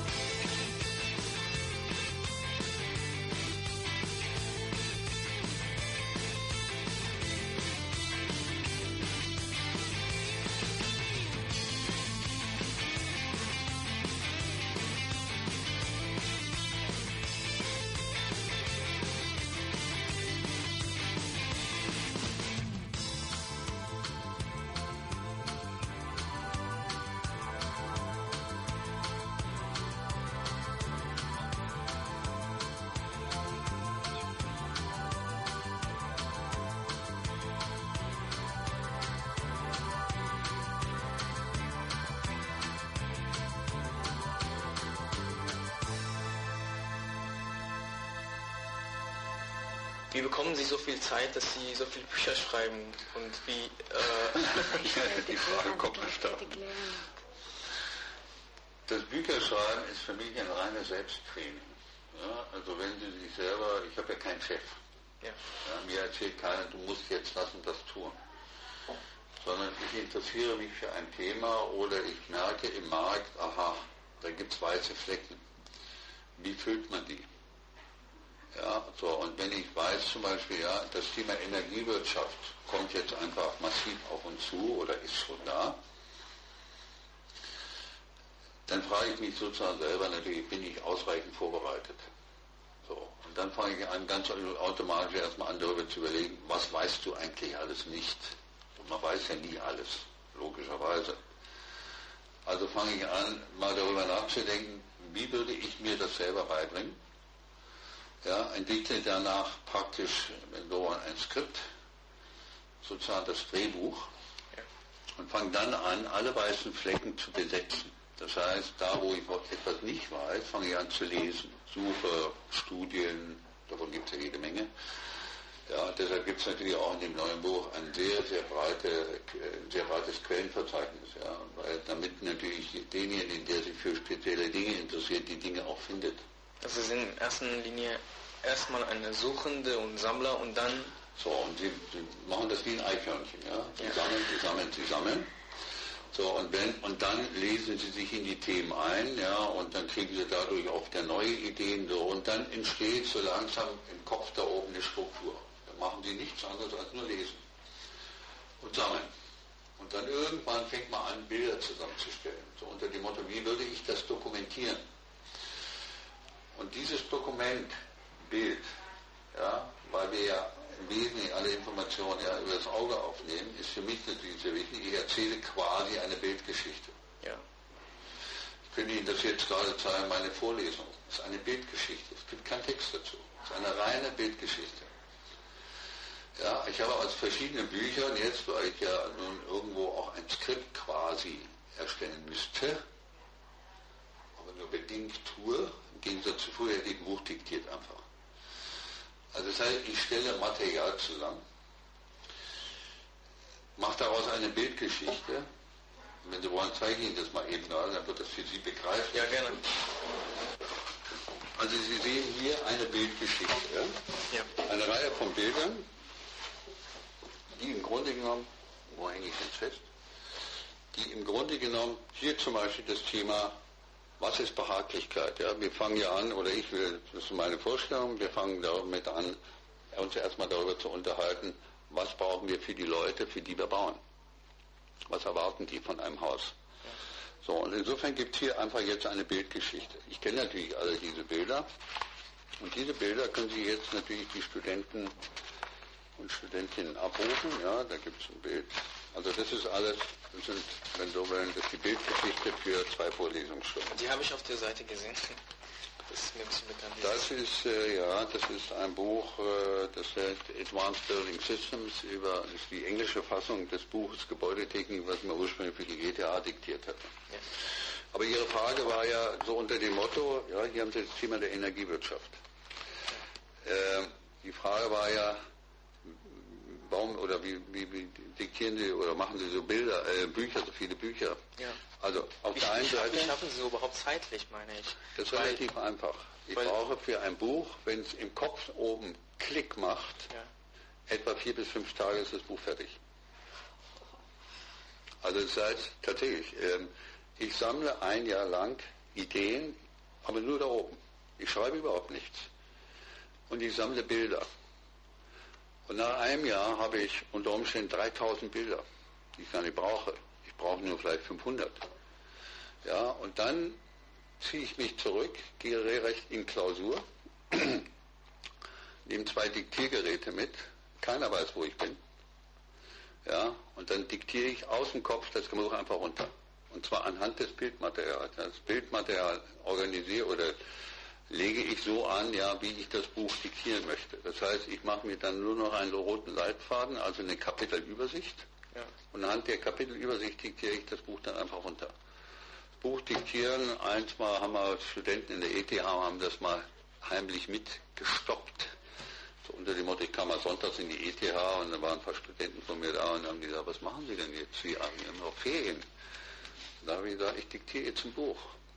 Wie bekommen Sie so viel Zeit, dass Sie so viele Bücher schreiben? Und wie... Die Frage kommt nicht da. Das Bücherschreiben ist für mich ein reines Selbsttraining. Ja, also wenn Sie sich selber, ich habe ja keinen Chef. Ja. Ja, mir erzählt keiner, du musst jetzt das und das tun. Sondern ich interessiere mich für ein Thema oder ich merke im Markt, aha, da gibt es weiße Flecken. Wie füllt man die? Ja, so, und wenn ich weiß zum Beispiel, ja, das Thema Energiewirtschaft kommt jetzt einfach massiv auf uns zu oder ist schon da, dann frage ich mich sozusagen selber natürlich, bin ich ausreichend vorbereitet? So, und dann fange ich an, ganz automatisch erstmal an, darüber zu überlegen, was weißt du eigentlich alles nicht? Und man weiß ja nie alles, logischerweise. Also fange ich an, mal darüber nachzudenken, wie würde ich mir das selber beibringen? Ja, entwickle danach praktisch ein Skript, sozusagen das Drehbuch, und fange dann an, alle weißen Flecken zu besetzen. Das heißt, da wo ich etwas nicht weiß, fange ich an zu lesen. Suche, Studien, davon gibt es ja jede Menge. Ja, deshalb gibt es natürlich auch in dem neuen Buch ein sehr, sehr breites Quellenverzeichnis. Ja, weil damit natürlich denjenigen, der sich für spezielle Dinge interessiert, die Dinge auch findet. Also Sie sind in erster Linie erstmal eine Suchende und Sammler und dann... So, und sie machen das wie ein Eichhörnchen, ja. Sie sammeln. So, und dann lesen sie sich in die Themen ein, ja, und dann kriegen sie dadurch auch wieder neue Ideen, so, und dann entsteht so langsam im Kopf da oben eine Struktur. Da machen sie nichts anderes als nur lesen und sammeln. Und dann irgendwann fängt man an, Bilder zusammenzustellen, so unter dem Motto, wie würde ich das dokumentieren? Und dieses Dokument, Bild, ja, weil wir ja im Wesentlichen alle Informationen ja über das Auge aufnehmen, ist für mich natürlich sehr wichtig. Ich erzähle quasi eine Bildgeschichte. Ja. Ich könnte Ihnen das jetzt gerade zeigen, meine Vorlesung. Es ist eine Bildgeschichte. Es gibt keinen Text dazu. Es ist eine reine Bildgeschichte. Ja, ich habe aus verschiedenen Büchern jetzt, weil ich ja nun irgendwo auch ein Skript quasi erstellen müsste, aber nur bedingt tue, im Gegensatz zu früher hätte ich ein Buch diktiert einfach. Also das heißt, ich stelle Material zusammen, mache daraus eine Bildgeschichte. Wenn Sie wollen, zeige ich Ihnen das mal eben, dann wird das für Sie begreifen. Ja, gerne. Also Sie sehen hier eine Bildgeschichte. Ja. Eine Reihe von Bildern, die im Grunde Grunde genommen, wo hänge ich jetzt fest? Die im Grunde genommen, hier zum Beispiel das Thema, was ist Behaglichkeit? Ja, wir fangen ja an, oder ich will, das ist meine Vorstellung, wir fangen damit an, uns erstmal darüber zu unterhalten, was brauchen wir für die Leute, für die wir bauen? Was erwarten die von einem Haus? So, und insofern gibt es hier einfach jetzt eine Bildgeschichte. Ich kenne natürlich alle diese Bilder, und diese Bilder können Sie jetzt natürlich die Studenten und Studentinnen abrufen. Ja, da gibt es ein Bild. Also das ist alles, das sind, wenn so wollen, das ist die Bildgeschichte für 2 Vorlesungsstunden. Die habe ich auf der Seite gesehen. Das ist mir ein bisschen bekannt. Das ist, das ist ein Buch, das heißt Advanced Building Systems, ist die englische Fassung des Buches Gebäudetechnik, was man ursprünglich für die ETH diktiert hat. Ja. Aber Ihre Frage war ja so unter dem Motto, ja, hier haben Sie das Thema der Energiewirtschaft. Die Frage war ja, warum oder wie diktieren Sie oder machen Sie so Bücher, so viele Bücher? Ja. Also auf der einen Seite. Wie schaffen Sie so überhaupt zeitlich, meine ich? Das ist relativ einfach. Ich brauche für ein Buch, wenn es im Kopf oben Klick macht, etwa 4 bis 5 Tage ist das Buch fertig. Also das heißt tatsächlich, ich sammle ein Jahr lang Ideen, aber nur da oben. Ich schreibe überhaupt nichts. Und ich sammle Bilder. Und nach einem Jahr habe ich unter Umständen 3000 Bilder, die ich gar nicht brauche. Ich brauche nur vielleicht 500. Ja, und dann ziehe ich mich zurück, gehe regelrecht in Klausur, nehme 2 Diktiergeräte mit, keiner weiß, wo ich bin. Ja, und dann diktiere ich aus dem Kopf das Buch einfach runter. Und zwar anhand des Bildmaterials. Das Bildmaterial organisiere oder lege ich so an, ja, wie ich das Buch diktieren möchte. Das heißt, ich mache mir dann nur noch einen roten Leitfaden, also eine Kapitelübersicht. Ja. Und anhand der Kapitelübersicht diktiere ich das Buch dann einfach runter. Das Buch diktieren, einmal haben wir Studenten in der ETH haben das mal heimlich mitgestoppt. So unter dem Motto, ich kam mal sonntags in die ETH und da waren ein paar Studenten von mir da und haben gesagt, was machen Sie denn jetzt? Sie haben noch Ferien. Da habe ich gesagt, ich diktiere jetzt ein Buch.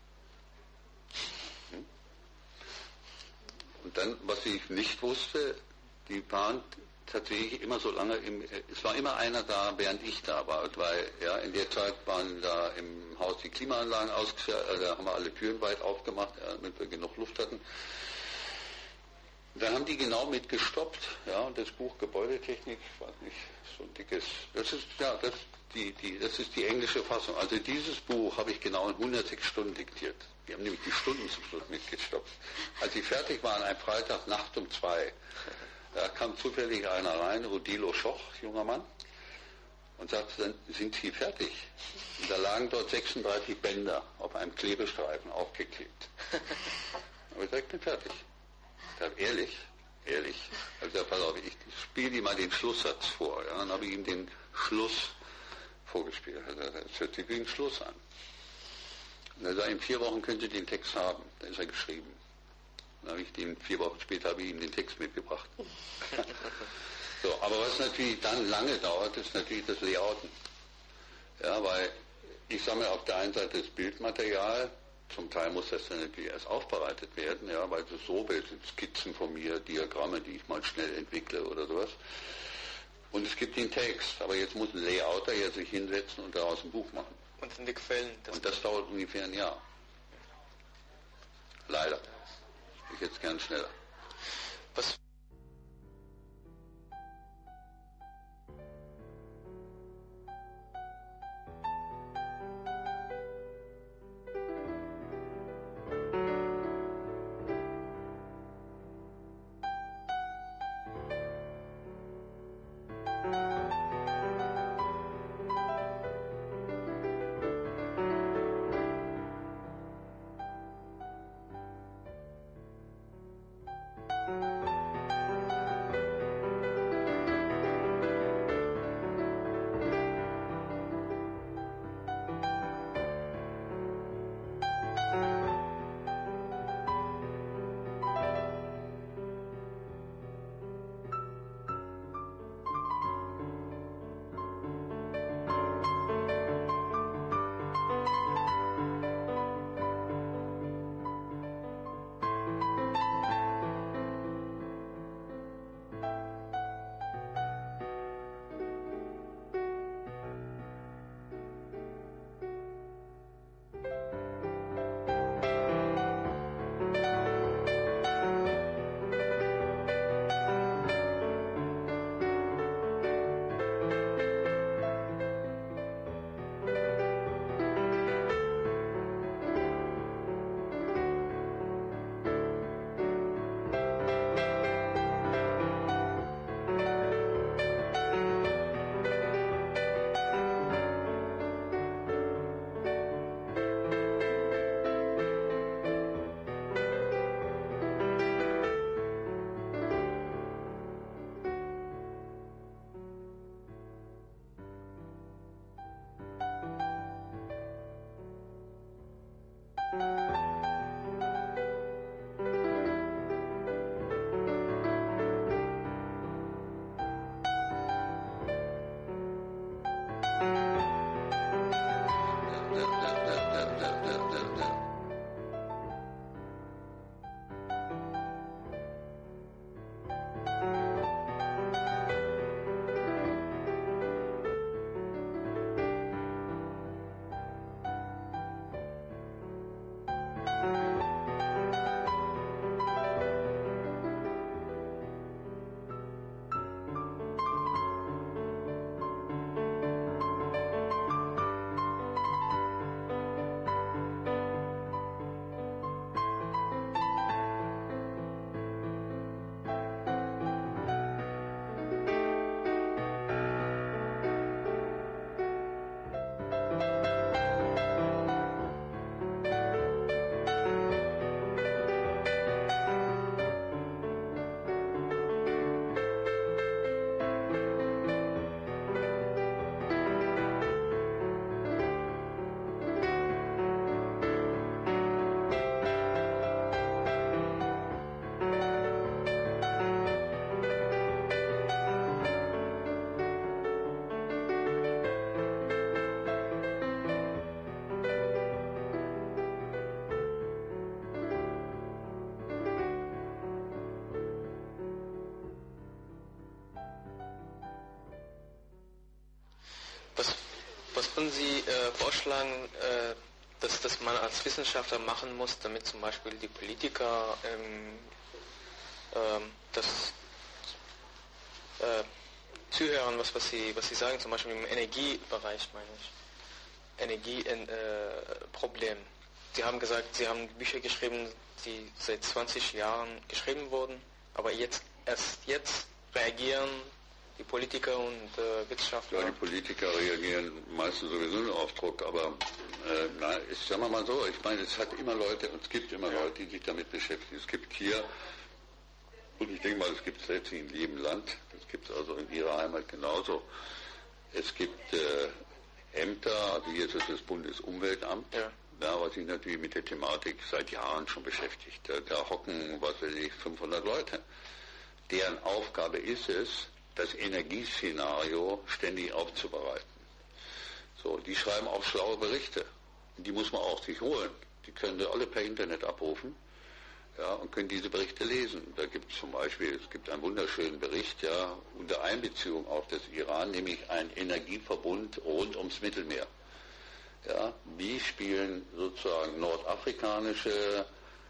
Und dann, was ich nicht wusste, die waren tatsächlich immer so lange, es war immer einer da, während ich da war, weil ja, in der Zeit waren da im Haus die Klimaanlagen ausgeschaltet, also da haben wir alle Türen weit aufgemacht, damit wir genug Luft hatten. Und dann haben die genau mitgestoppt, ja, und das Buch Gebäudetechnik, ich weiß nicht, so ein dickes, das ist die englische Fassung. Also dieses Buch habe ich genau in 106 Stunden diktiert. Die haben nämlich die Stunden zum Schluss mitgestoppt. Als sie fertig waren, ein Freitag, Nacht um 2, da kam zufällig einer rein, Rudilo Schoch, junger Mann, und sagte, dann sind Sie fertig. Und da lagen dort 36 Bänder auf einem Klebestreifen aufgeklebt. Aber ich sagte, ich bin fertig. Ich sage, ehrlich. Also pass auf, ich spiele dir mal den Schlusssatz vor. Ja? Dann habe ich ihm den Schluss vorgespielt. Also, das hört sich wie ein Schluss an. Und er sagt, in 4 Wochen könnt ihr den Text haben. Da ist er geschrieben. Dann habe ich den 4 Wochen später habe ich ihm den Text mitgebracht. So, aber was natürlich dann lange dauert, ist natürlich das Layouten. Ja, weil ich sammle auf der einen Seite das Bildmaterial, zum Teil muss das dann natürlich erst aufbereitet werden, ja, weil es so sind Skizzen von mir, Diagramme, die ich mal schnell entwickle oder sowas. Und es gibt den Text, aber jetzt muss ein Layouter ja sich hinsetzen und daraus ein Buch machen. Und in die Quellen. Und das dauert ungefähr ein Jahr. Leider. Ich hätte es gern schneller. Was Was würden Sie vorschlagen, dass man als Wissenschaftler machen muss, damit zum Beispiel die Politiker das zuhören, was Sie sagen, zum Beispiel im Energiebereich, meine ich, Energieproblem. Sie haben gesagt, Sie haben Bücher geschrieben, die seit 20 Jahren geschrieben wurden, aber erst jetzt reagieren die Politiker und Wissenschaftler. Ja, die Politiker reagieren meistens sowieso nur auf Druck, aber sagen wir mal so, ich meine, es gibt immer Leute, die sich damit beschäftigen. Es gibt hier, und ich denke mal, es gibt es letztlich in jedem Land, es gibt es also in Ihrer Heimat genauso. Es gibt Ämter, also hier ist es das Bundesumweltamt, was sich natürlich mit der Thematik seit Jahren schon beschäftigt. Da hocken, 500 Leute. Deren Aufgabe ist es, das Energieszenario ständig aufzubereiten. So, die schreiben auch schlaue Berichte. Die muss man auch sich holen. Die können sie alle per Internet abrufen, ja, und können diese Berichte lesen. Da gibt es zum Beispiel, es gibt einen wunderschönen Bericht, ja, unter Einbeziehung auch des Iran, nämlich ein Energieverbund rund ums Mittelmeer. Ja, wie spielen sozusagen nordafrikanische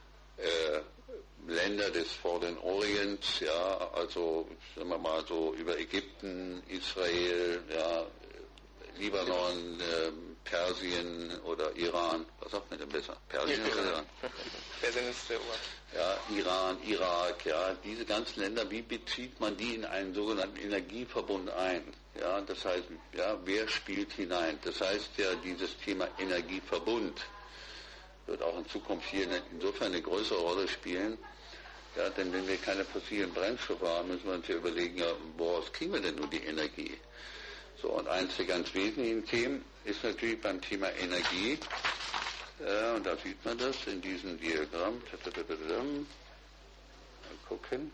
Länder des Vorderen Orients, ja, also sagen wir mal so über Ägypten, Israel, ja, Libanon, Persien oder Iran, was sagt man denn besser? Persien oder Iran? Persien ist der Ort. Ja, Iran, Irak, ja, diese ganzen Länder, wie bezieht man die in einen sogenannten Energieverbund ein? Ja, das heißt, ja, wer spielt hinein? Das heißt ja, dieses Thema Energieverbund wird auch in Zukunft hier insofern eine größere Rolle spielen. Ja, denn wenn wir keine fossilen Brennstoffe haben, müssen wir uns ja überlegen, ja, woraus kriegen wir denn nur die Energie? So, und eins der ganz wesentlichen Themen ist natürlich beim Thema Energie, und da sieht man das in diesem Diagramm. Mal gucken.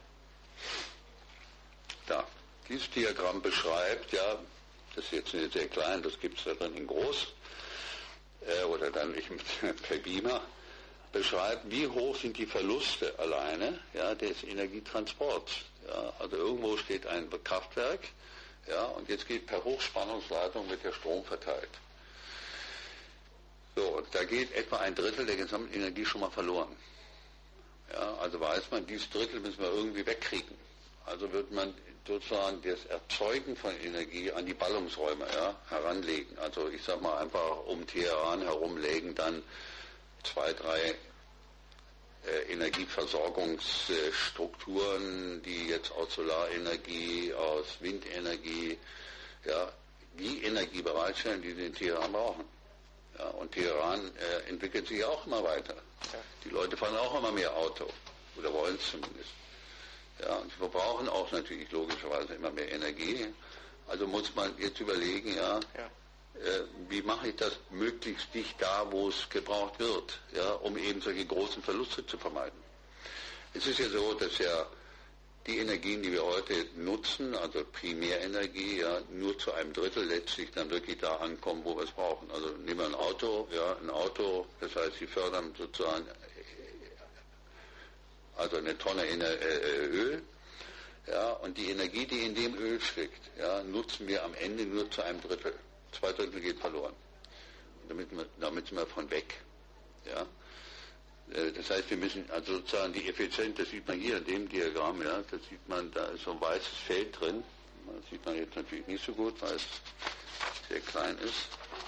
Da, dieses Diagramm beschreibt, ja, das ist jetzt sehr klein, das gibt es da drin in groß, oder dann nicht per Beamer, beschreibt, wie hoch sind die Verluste alleine, ja, des Energietransports. Ja, also irgendwo steht ein Kraftwerk, ja, und jetzt geht per Hochspannungsleitung wird der Strom verteilt. So, und da geht etwa ein Drittel der gesamten Energie schon mal verloren. Ja, also weiß man, dieses Drittel müssen wir irgendwie wegkriegen. Also wird man sozusagen das Erzeugen von Energie an die Ballungsräume, ja, heranlegen. Also ich sag mal einfach um Teheran herum legen dann 2, 3 Energieversorgungsstrukturen, die jetzt aus Solarenergie, aus Windenergie, ja, die Energie bereitstellen, die sie in Teheran brauchen. Ja, und Teheran entwickelt sich auch immer weiter. Ja. Die Leute fahren auch immer mehr Auto, oder wollen es zumindest. Ja, und sie verbrauchen auch natürlich logischerweise immer mehr Energie. Also muss man jetzt überlegen, ja, wie mache ich das möglichst dicht da, wo es gebraucht wird, ja, um eben solche großen Verluste zu vermeiden. Es ist ja so, dass ja die Energien, die wir heute nutzen, also Primärenergie, ja, nur zu einem Drittel letztlich dann wirklich da ankommen, wo wir es brauchen. Also nehmen wir ein Auto, das heißt, sie fördern sozusagen also eine Tonne Öl, ja, und die Energie, die in dem Öl steckt, ja, nutzen wir am Ende nur zu einem Drittel. 2 Drittel geht verloren. Damit sind wir von weg. Ja. Das heißt, wir müssen also sozusagen die Effizienz, das sieht man hier in dem Diagramm, ja, das sieht man, da ist so ein weißes Feld drin. Das sieht man jetzt natürlich nicht so gut, weil es sehr klein ist.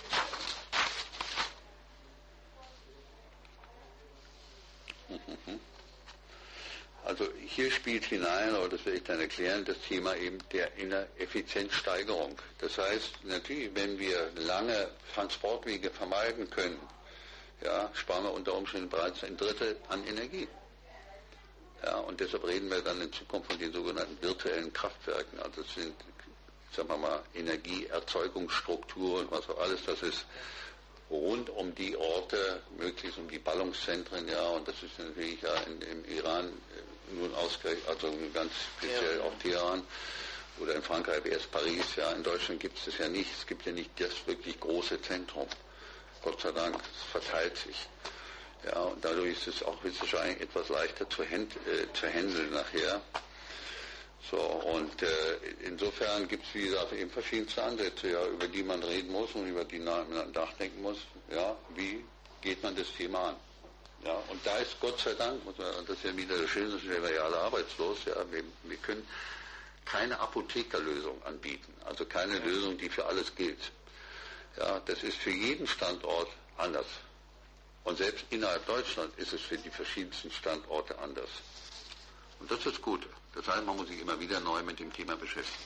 Also hier spielt hinein, aber das werde ich dann erklären, das Thema eben der Effizienzsteigerung. Das heißt, natürlich, wenn wir lange Transportwege vermeiden können, ja, sparen wir unter Umständen bereits ein Drittel an Energie. Ja, und deshalb reden wir dann in Zukunft von den sogenannten virtuellen Kraftwerken. Also das sind, sagen wir mal, Energieerzeugungsstrukturen, was auch alles das ist, rund um die Orte, möglichst um die Ballungszentren, ja, und das ist natürlich ja im Iran nun ausgerechnet, also ganz speziell auch Teheran, oder in Frankreich wäre es Paris, ja, in Deutschland gibt es das ja nicht, es gibt ja nicht das wirklich große Zentrum, Gott sei Dank, es verteilt sich, ja, und dadurch ist es auch wahrscheinlich etwas leichter zu handeln nachher. So, und insofern gibt es, wie gesagt, eben verschiedenste Ansätze, ja, über die man reden muss und über die man nachdenken muss, ja, wie geht man das Thema an. Ja, und da ist Gott sei Dank, und das ist ja wieder das Schöne, sind wir ja alle arbeitslos, ja, wir können keine Apothekerlösung anbieten, also keine Lösung, die für alles gilt. Ja, das ist für jeden Standort anders. Und selbst innerhalb Deutschland ist es für die verschiedensten Standorte anders. Und das ist das Gute. Das heißt, man muss sich immer wieder neu mit dem Thema beschäftigen.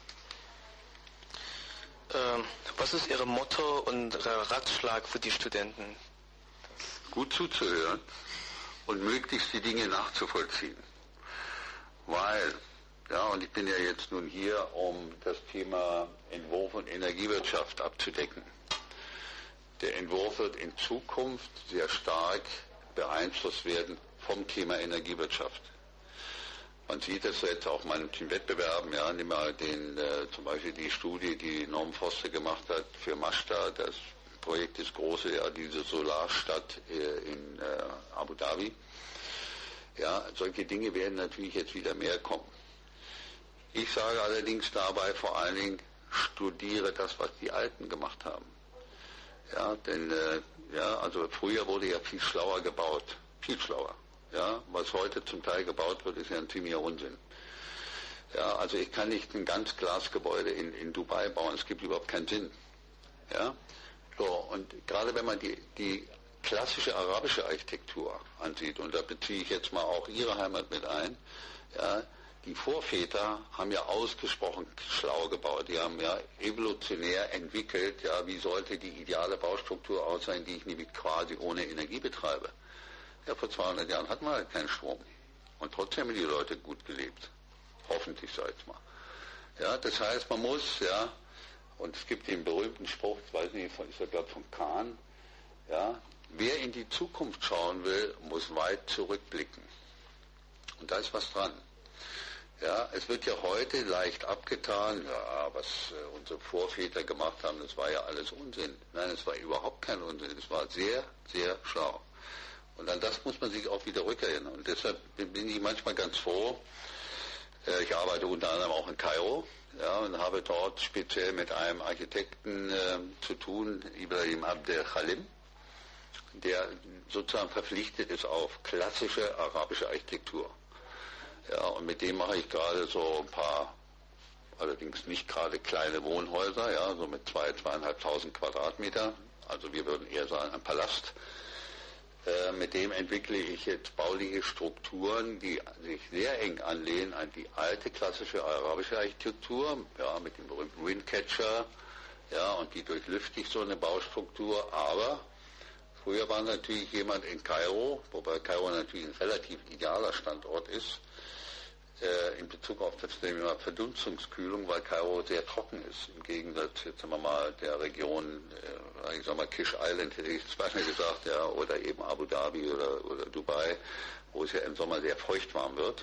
Was ist Ihr Motto und Ratschlag für die Studenten? Gut zuzuhören und möglichst die Dinge nachzuvollziehen. Weil, ja, und ich bin ja jetzt nun hier, um das Thema Entwurf und Energiewirtschaft abzudecken. Der Entwurf wird in Zukunft sehr stark beeinflusst werden vom Thema Energiewirtschaft. Man sieht es jetzt auch mal in den Wettbewerben, ja, nimm mal zum Beispiel die Studie, die Norm Foster gemacht hat für Masdar, das Projekt ist große, ja, diese Solarstadt in Abu Dhabi. Ja, solche Dinge werden natürlich jetzt wieder mehr kommen. Ich sage allerdings dabei vor allen Dingen, studiere das, was die Alten gemacht haben. Ja, denn also früher wurde ja viel schlauer gebaut, viel schlauer. Ja, was heute zum Teil gebaut wird, ist ja ein ziemlicher Unsinn. Ja, also ich kann nicht ein ganz Glasgebäude in Dubai bauen, es gibt überhaupt keinen Sinn. Ja, so, und gerade wenn man die klassische arabische Architektur ansieht, und da beziehe ich jetzt mal auch Ihre Heimat mit ein, ja, die Vorväter haben ja ausgesprochen schlau gebaut, die haben ja evolutionär entwickelt, ja, wie sollte die ideale Baustruktur aussehen, die ich nämlich quasi ohne Energie betreibe. Ja, vor 200 Jahren hatten wir halt keinen Strom. Und trotzdem haben die Leute gut gelebt. Hoffentlich, sag ich mal. Ja, das heißt, man muss, ja, und es gibt den berühmten Spruch, ich weiß nicht, ist ja glaube ich von Kahn, ja, wer in die Zukunft schauen will, muss weit zurückblicken. Und da ist was dran. Ja, es wird ja heute leicht abgetan, ja, was unsere Vorväter gemacht haben, das war ja alles Unsinn. Nein, es war überhaupt kein Unsinn, es war sehr, sehr schlau. Und an das muss man sich auch wieder rückerinnern. Und deshalb bin ich manchmal ganz froh. Ich arbeite unter anderem auch in Kairo, ja, und habe dort speziell mit einem Architekten zu tun, Ibrahim Abdel Khalim, der sozusagen verpflichtet ist auf klassische arabische Architektur. Ja, und mit dem mache ich gerade so ein paar, allerdings nicht gerade kleine Wohnhäuser, ja, so mit 2.500 Quadratmeter. Also wir würden eher sagen ein Palast. Mit dem entwickle ich jetzt bauliche Strukturen, die sich sehr eng anlehnen an die alte klassische arabische Architektur, ja, mit dem berühmten Windcatcher, ja, und die durchlüfte ich so eine Baustruktur. Aber früher war natürlich jemand in Kairo, wobei Kairo natürlich ein relativ idealer Standort ist, in Bezug auf das Thema Verdunstungskühlung, weil Kairo sehr trocken ist, im Gegensatz, jetzt sagen wir mal, der Region, ich sag mal, Kish Island, hätte ich zweimal gesagt, ja, oder eben Abu Dhabi oder Dubai, wo es ja im Sommer sehr feuchtwarm wird.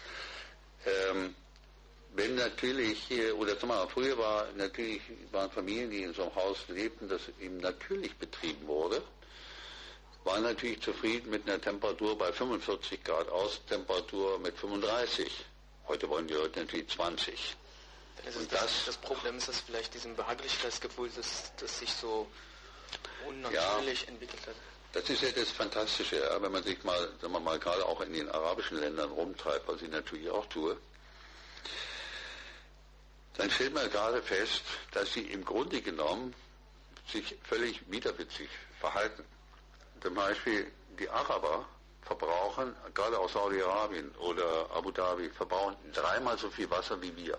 Wenn natürlich, oder sagen wir mal, früher waren Familien, die in so einem Haus lebten, das eben natürlich betrieben wurde, waren natürlich zufrieden mit einer Temperatur bei 45 Grad, Außentemperatur mit 35. Heute wollen die Leute natürlich 20. Und das Problem ist, dass vielleicht diesem Behaglichkeitsgefühl, das sich so unnatürlich entwickelt hat. Das ist ja das Fantastische, ja, wenn man sich mal, sagen wir mal, gerade auch in den arabischen Ländern rumtreibt, was ich natürlich auch tue, dann stellt man gerade fest, dass sie im Grunde genommen sich völlig widerwitzig verhalten. Zum Beispiel die Araber verbrauchen, gerade aus Saudi-Arabien oder Abu Dhabi, verbrauchen 3-mal so viel Wasser wie wir.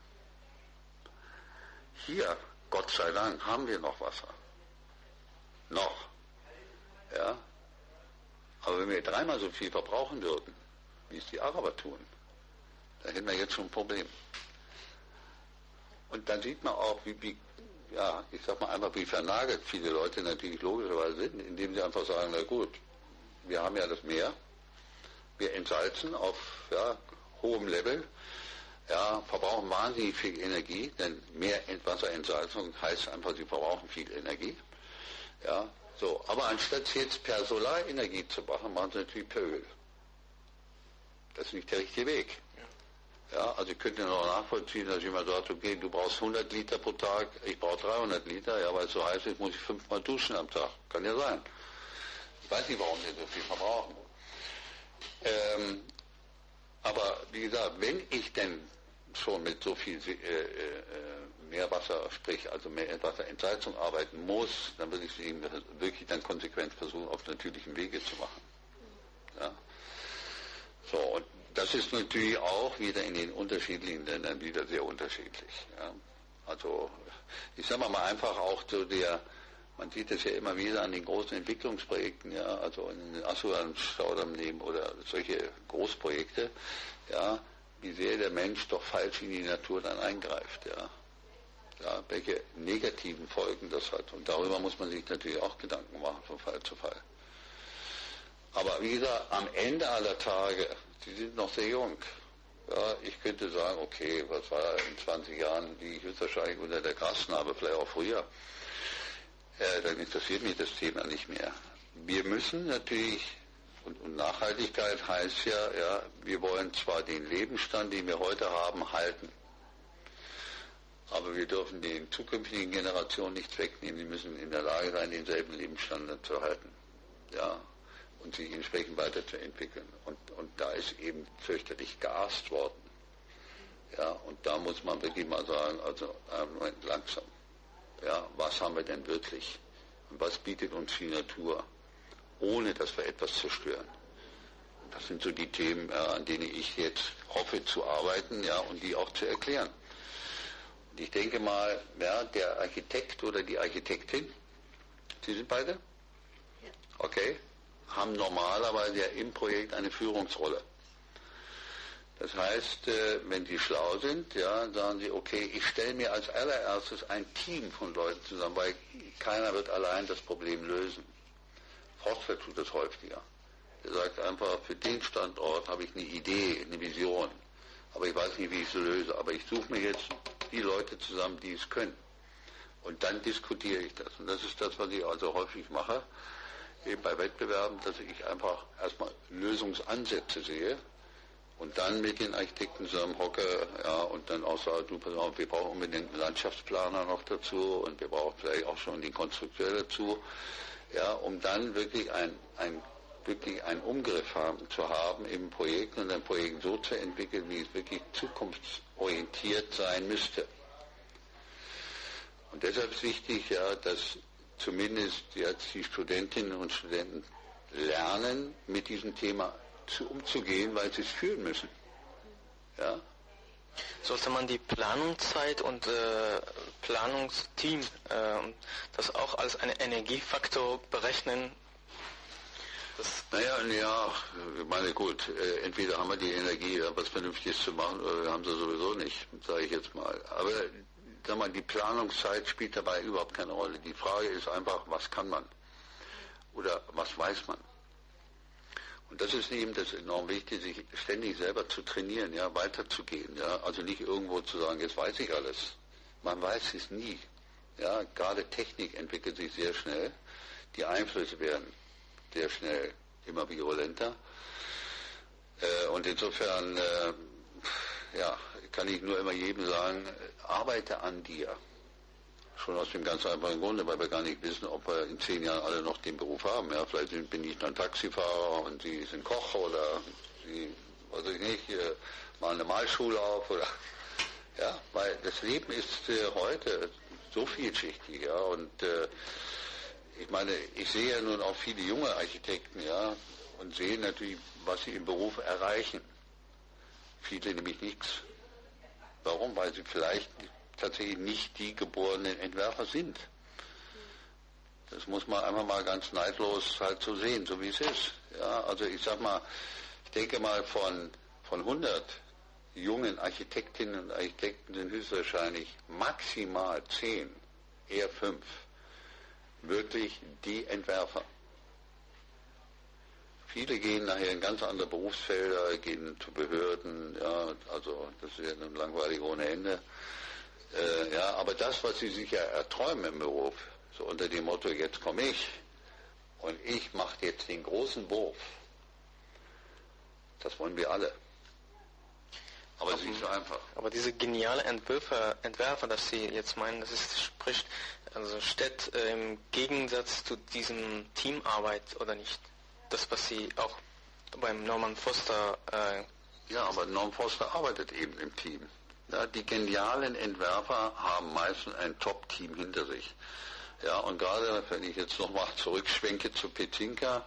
Hier, Gott sei Dank, haben wir noch Wasser. Noch. Ja. Aber wenn wir 3-mal so viel verbrauchen würden, wie es die Araber tun, dann hätten wir jetzt schon ein Problem. Und dann sieht man auch, ich sag mal einfach, wie vernagelt viele Leute natürlich logischerweise sind, indem sie einfach sagen, na gut, wir haben ja das Meer, wir entsalzen auf hohem Level, verbrauchen wahnsinnig viel Energie, denn mehr Wasserentsalzung heißt einfach, sie verbrauchen viel Energie. Ja, so, aber anstatt jetzt per Solarenergie zu machen sie natürlich per Öl. Das ist nicht der richtige Weg. Ja, also ich könnte noch nachvollziehen, dass jemand sagt, okay, du brauchst 100 Liter pro Tag, ich brauche 300 Liter, ja, weil es so heiß ist, muss ich 5-mal duschen am Tag. Kann ja sein. Ich weiß nicht, warum wir so viel verbrauchen. Aber wie gesagt, wenn ich denn schon mit so viel Meerwasser, sprich also Meerwasserentsalzung arbeiten muss, dann will ich es eben wirklich dann konsequent versuchen, auf natürlichem Wege zu machen. Ja. So, und das ist natürlich auch wieder in den unterschiedlichen Ländern wieder sehr unterschiedlich. Ja. Also ich sage mal einfach auch so man sieht es ja immer wieder an den großen Entwicklungsprojekten, ja, also in den Assuan-Staudamm nehmen oder solche Großprojekte, ja, wie sehr der Mensch doch falsch in die Natur dann eingreift, ja. Ja, welche negativen Folgen das hat. Und darüber muss man sich natürlich auch Gedanken machen von Fall zu Fall. Aber wie gesagt, am Ende aller Tage, Sie sind noch sehr jung. Ja, ich könnte sagen, okay, was war in 20 Jahren, die ich höchstwahrscheinlich unter der Grasnarbe, vielleicht auch früher. Dann interessiert mich das Thema nicht mehr. Wir müssen natürlich, und Nachhaltigkeit heißt ja, wir wollen zwar den Lebensstand, den wir heute haben, halten. Aber wir dürfen den zukünftigen Generationen nichts wegnehmen. Die müssen in der Lage sein, denselben Lebensstandard zu halten. Ja. Und sich entsprechend weiterzuentwickeln. Und da ist eben fürchterlich geaßt worden. Ja, und da muss man wirklich mal sagen, also Moment, langsam. Ja, was haben wir denn wirklich? Und was bietet uns die Natur, ohne dass wir etwas zerstören? Und das sind so die Themen, an denen ich jetzt hoffe zu arbeiten, ja, und die auch zu erklären. Und ich denke mal, ja, der Architekt oder die Architektin, Sie sind beide? Ja. Okay. Haben normalerweise ja im Projekt eine Führungsrolle. Das heißt, wenn Sie schlau sind, ja, sagen Sie, okay, ich stelle mir als allererstes ein Team von Leuten zusammen, weil keiner wird allein das Problem lösen. Forstwirth tut das häufiger. Er sagt einfach, für den Standort habe ich eine Idee, eine Vision, aber ich weiß nicht, wie ich sie löse. Aber ich suche mir jetzt die Leute zusammen, die es können. Und dann diskutiere ich das. Und das ist das, was ich also häufig mache, eben bei Wettbewerben, dass ich einfach erstmal Lösungsansätze sehe und dann mit den Architekten zusammen hocke, ja, und dann auch sage, du, pass auf, wir brauchen unbedingt einen Landschaftsplaner noch dazu und wir brauchen vielleicht auch schon den Konstrukteur dazu, ja, um dann wirklich einen Umgriff zu haben im Projekt und ein Projekt so zu entwickeln, wie es wirklich zukunftsorientiert sein müsste. Und deshalb ist wichtig, ja, dass zumindest jetzt die Studentinnen und Studenten lernen, mit diesem Thema umzugehen, weil sie es fühlen müssen. Ja? Sollte man die Planungszeit und Planungsteam das auch als einen Energiefaktor berechnen? Naja, ich meine, gut, entweder haben wir die Energie, was Vernünftiges zu machen, oder wir haben sie sowieso nicht, sage ich jetzt mal. Aber sag mal, die Planungszeit spielt dabei überhaupt keine Rolle. Die Frage ist einfach, was kann man? Oder was weiß man? Und das ist eben das enorm wichtig, sich ständig selber zu trainieren, ja, weiterzugehen, ja, also nicht irgendwo zu sagen, jetzt weiß ich alles. Man weiß es nie. Ja, gerade Technik entwickelt sich sehr schnell. Die Einflüsse werden sehr schnell immer virulenter. Und insofern, kann ich nur immer jedem sagen, arbeite an dir. Schon aus dem ganz einfachen Grunde, weil wir gar nicht wissen, ob wir in 10 Jahren alle noch den Beruf haben. Ja, vielleicht bin ich dann Taxifahrer und Sie sind Koch oder Sie, weiß ich nicht, mal eine Malschule auf oder, ja, weil das Leben ist heute so vielschichtig, ja, und ich meine, ich sehe ja nun auch viele junge Architekten, ja, und sehe natürlich, was sie im Beruf erreichen. Viele nämlich nichts. Warum? Weil sie vielleicht tatsächlich nicht die geborenen Entwerfer sind. Das muss man einfach mal ganz neidlos halt so sehen, so wie es ist. Ja, also ich sag mal, ich denke mal von 100 jungen Architektinnen und Architekten sind höchstwahrscheinlich maximal 10, eher 5, wirklich die Entwerfer. Viele gehen nachher in ganz andere Berufsfelder, gehen zu Behörden, ja, also das ist ja nun langweilig ohne Ende. Ja, aber das, was sie sich ja erträumen im Beruf, so unter dem Motto, jetzt komme ich und ich mache jetzt den großen Wurf, das wollen wir alle. Aber es ist nicht so einfach. Aber diese geniale Entwerfer, das Sie jetzt meinen, steht im Gegensatz zu diesem Teamarbeit oder nicht? Das, was Sie auch beim Norman Foster... Ja, aber Norman Foster arbeitet eben im Team. Ja, die genialen Entwerfer haben meistens ein Top-Team hinter sich. Ja, und gerade wenn ich jetzt nochmal zurückschwenke zu Petinka,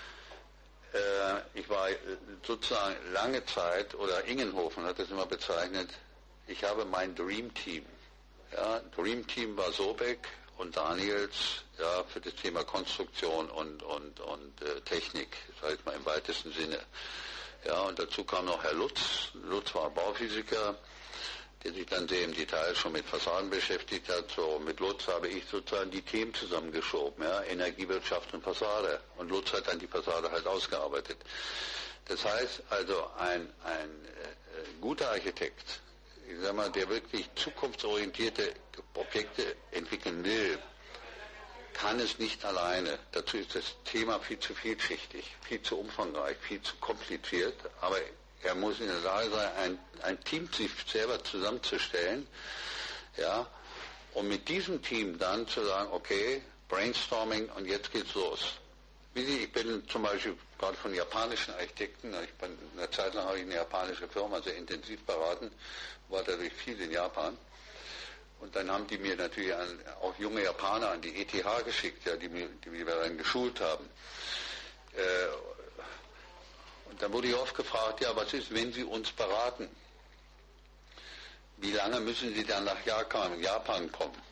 ich war sozusagen lange Zeit, oder Ingenhofen hat das immer bezeichnet, ich habe mein Dream Team. Ja, Dream Team war Sobeck und Daniels, ja, für das Thema Konstruktion und Technik, sag ich mal im weitesten Sinne. Ja, und dazu kam noch Herr Lutz. Lutz war Bauphysiker, der sich dann sehr im Detail schon mit Fassaden beschäftigt hat. So, mit Lutz habe ich sozusagen die Themen zusammengeschoben, ja, Energiewirtschaft und Fassade. Und Lutz hat dann die Fassade halt ausgearbeitet. Das heißt also, ein guter Architekt, ich sag mal, der wirklich zukunftsorientierte Objekte entwickeln will, kann es nicht alleine. Dazu ist das Thema viel zu vielschichtig, viel zu umfangreich, viel zu kompliziert, aber er muss in der Lage sein, ein Team sich selber zusammenzustellen, ja, und mit diesem Team dann zu sagen, okay, Brainstorming und jetzt geht's los. Ich bin zum Beispiel gerade von japanischen Architekten, eine Zeit lang habe ich eine japanische Firma sehr intensiv beraten, war dadurch viel in Japan. Und dann haben die mir natürlich auch junge Japaner an die ETH geschickt, ja, die wir dann geschult haben. Und dann wurde ich oft gefragt, ja, was ist, wenn Sie uns beraten? Wie lange müssen Sie dann nach Japan kommen?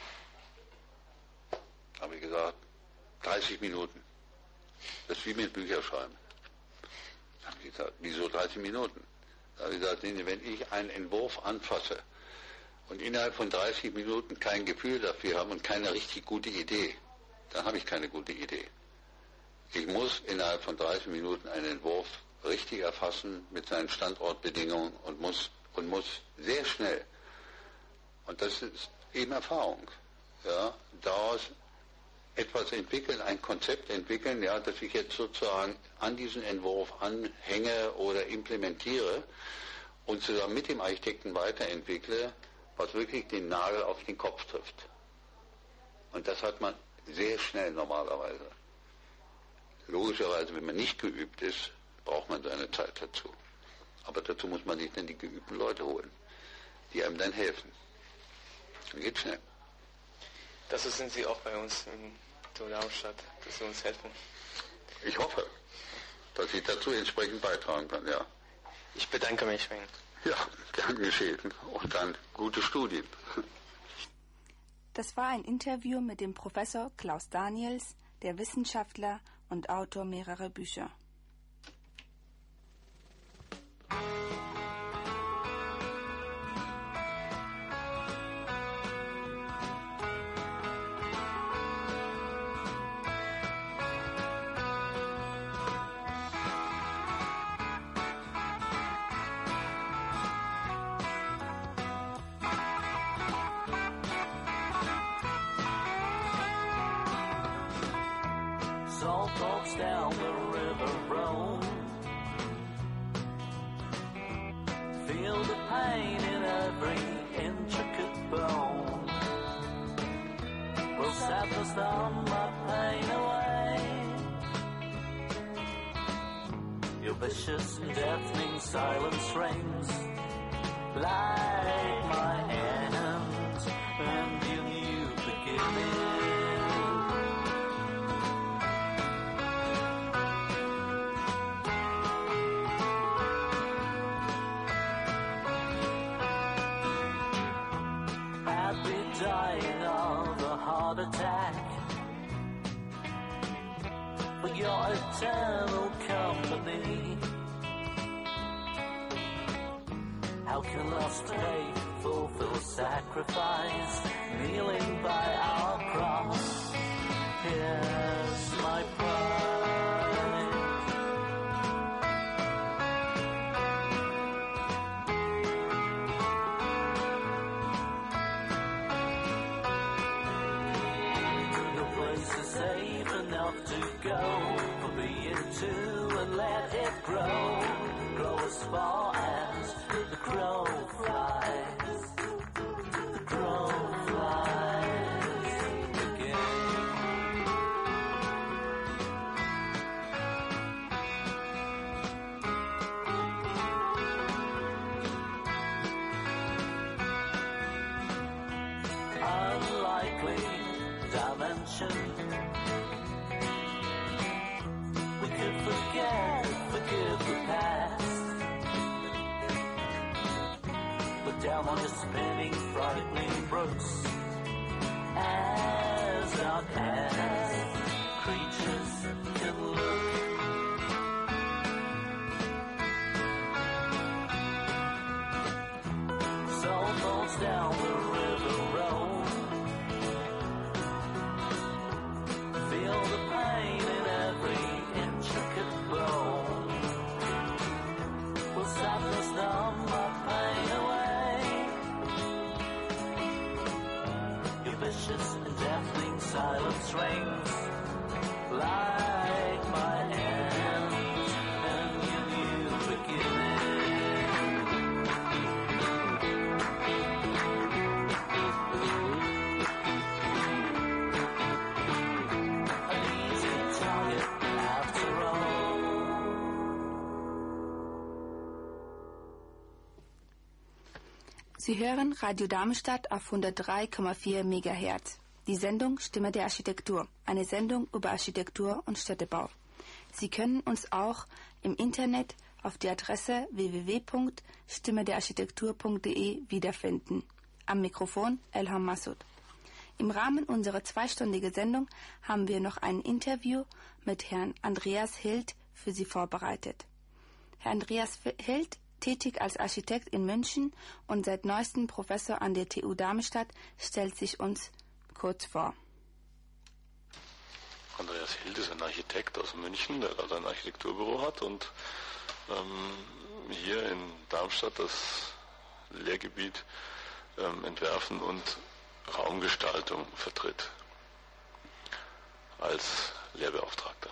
Habe ich gesagt, 30 Minuten. Das ist wie mit Bücherschreiben. Habe ich gesagt, wieso 30 Minuten? Habe ich gesagt, wenn ich einen Entwurf anfasse und innerhalb von 30 Minuten kein Gefühl dafür habe und keine richtig gute Idee, dann habe ich keine gute Idee. Ich muss innerhalb von 30 Minuten einen Entwurf richtig erfassen mit seinen Standortbedingungen und muss sehr schnell, und das ist eben Erfahrung, ja, daraus etwas entwickeln, ein Konzept entwickeln, ja, das ich jetzt sozusagen an diesen Entwurf anhänge oder implementiere und zusammen mit dem Architekten weiterentwickle, was wirklich den Nagel auf den Kopf trifft. Und das hat man sehr schnell normalerweise. Logischerweise, wenn man nicht geübt ist, braucht man seine Zeit dazu. Aber dazu muss man sich dann die geübten Leute holen, die einem dann helfen. Dann geht's schnell. Dazu sind Sie auch bei uns in Darmstadt, dass Sie uns helfen. Ich hoffe, dass ich dazu entsprechend beitragen kann, ja. Ich bedanke mich bei Ihnen. Ja, gern geschehen. Und dann gute Studien. Das war ein Interview mit dem Professor Klaus Daniels, der Wissenschaftler und Autor mehrerer Bücher. Salt boats down the river roam. Feel the pain in every intricate bone. Will sadness numb my pain away? Your vicious and deafening silence rings like my hand, and you knew beginning. Dying of a heart attack for your eternal company. How can lost faith fulfill sacrifice, kneeling by our cross? Here's my pride. Safe enough to go, for being two and let it grow as far as the crow flies. The crow flies again. Unlikely dimension. Forgive the past. But down on the spinning, frightening brooks, as our past creatures can look. Soul falls down the river road. Feel the pain in every intricate bone. Will sadness numb my pain away? Your vicious and deafening silence rings like my end, and you knew beginning. An easy target after all. Sie hören Radio Darmstadt auf 103,4 MHz. Die Sendung Stimme der Architektur, eine Sendung über Architektur und Städtebau. Sie können uns auch im Internet auf die Adresse www.stimmederarchitektur.de wiederfinden. Am Mikrofon Elham Massoud. Im Rahmen unserer zweistündigen Sendung haben wir noch ein Interview mit Herrn Andreas Hild für Sie vorbereitet. Herr Andreas Hild, tätig als Architekt in München und seit neuestem Professor an der TU Darmstadt, stellt sich uns kurz vor. Andreas Hild ist ein Architekt aus München, der gerade ein Architekturbüro hat und hier in Darmstadt das Lehrgebiet Entwerfen und Raumgestaltung vertritt als Lehrbeauftragter.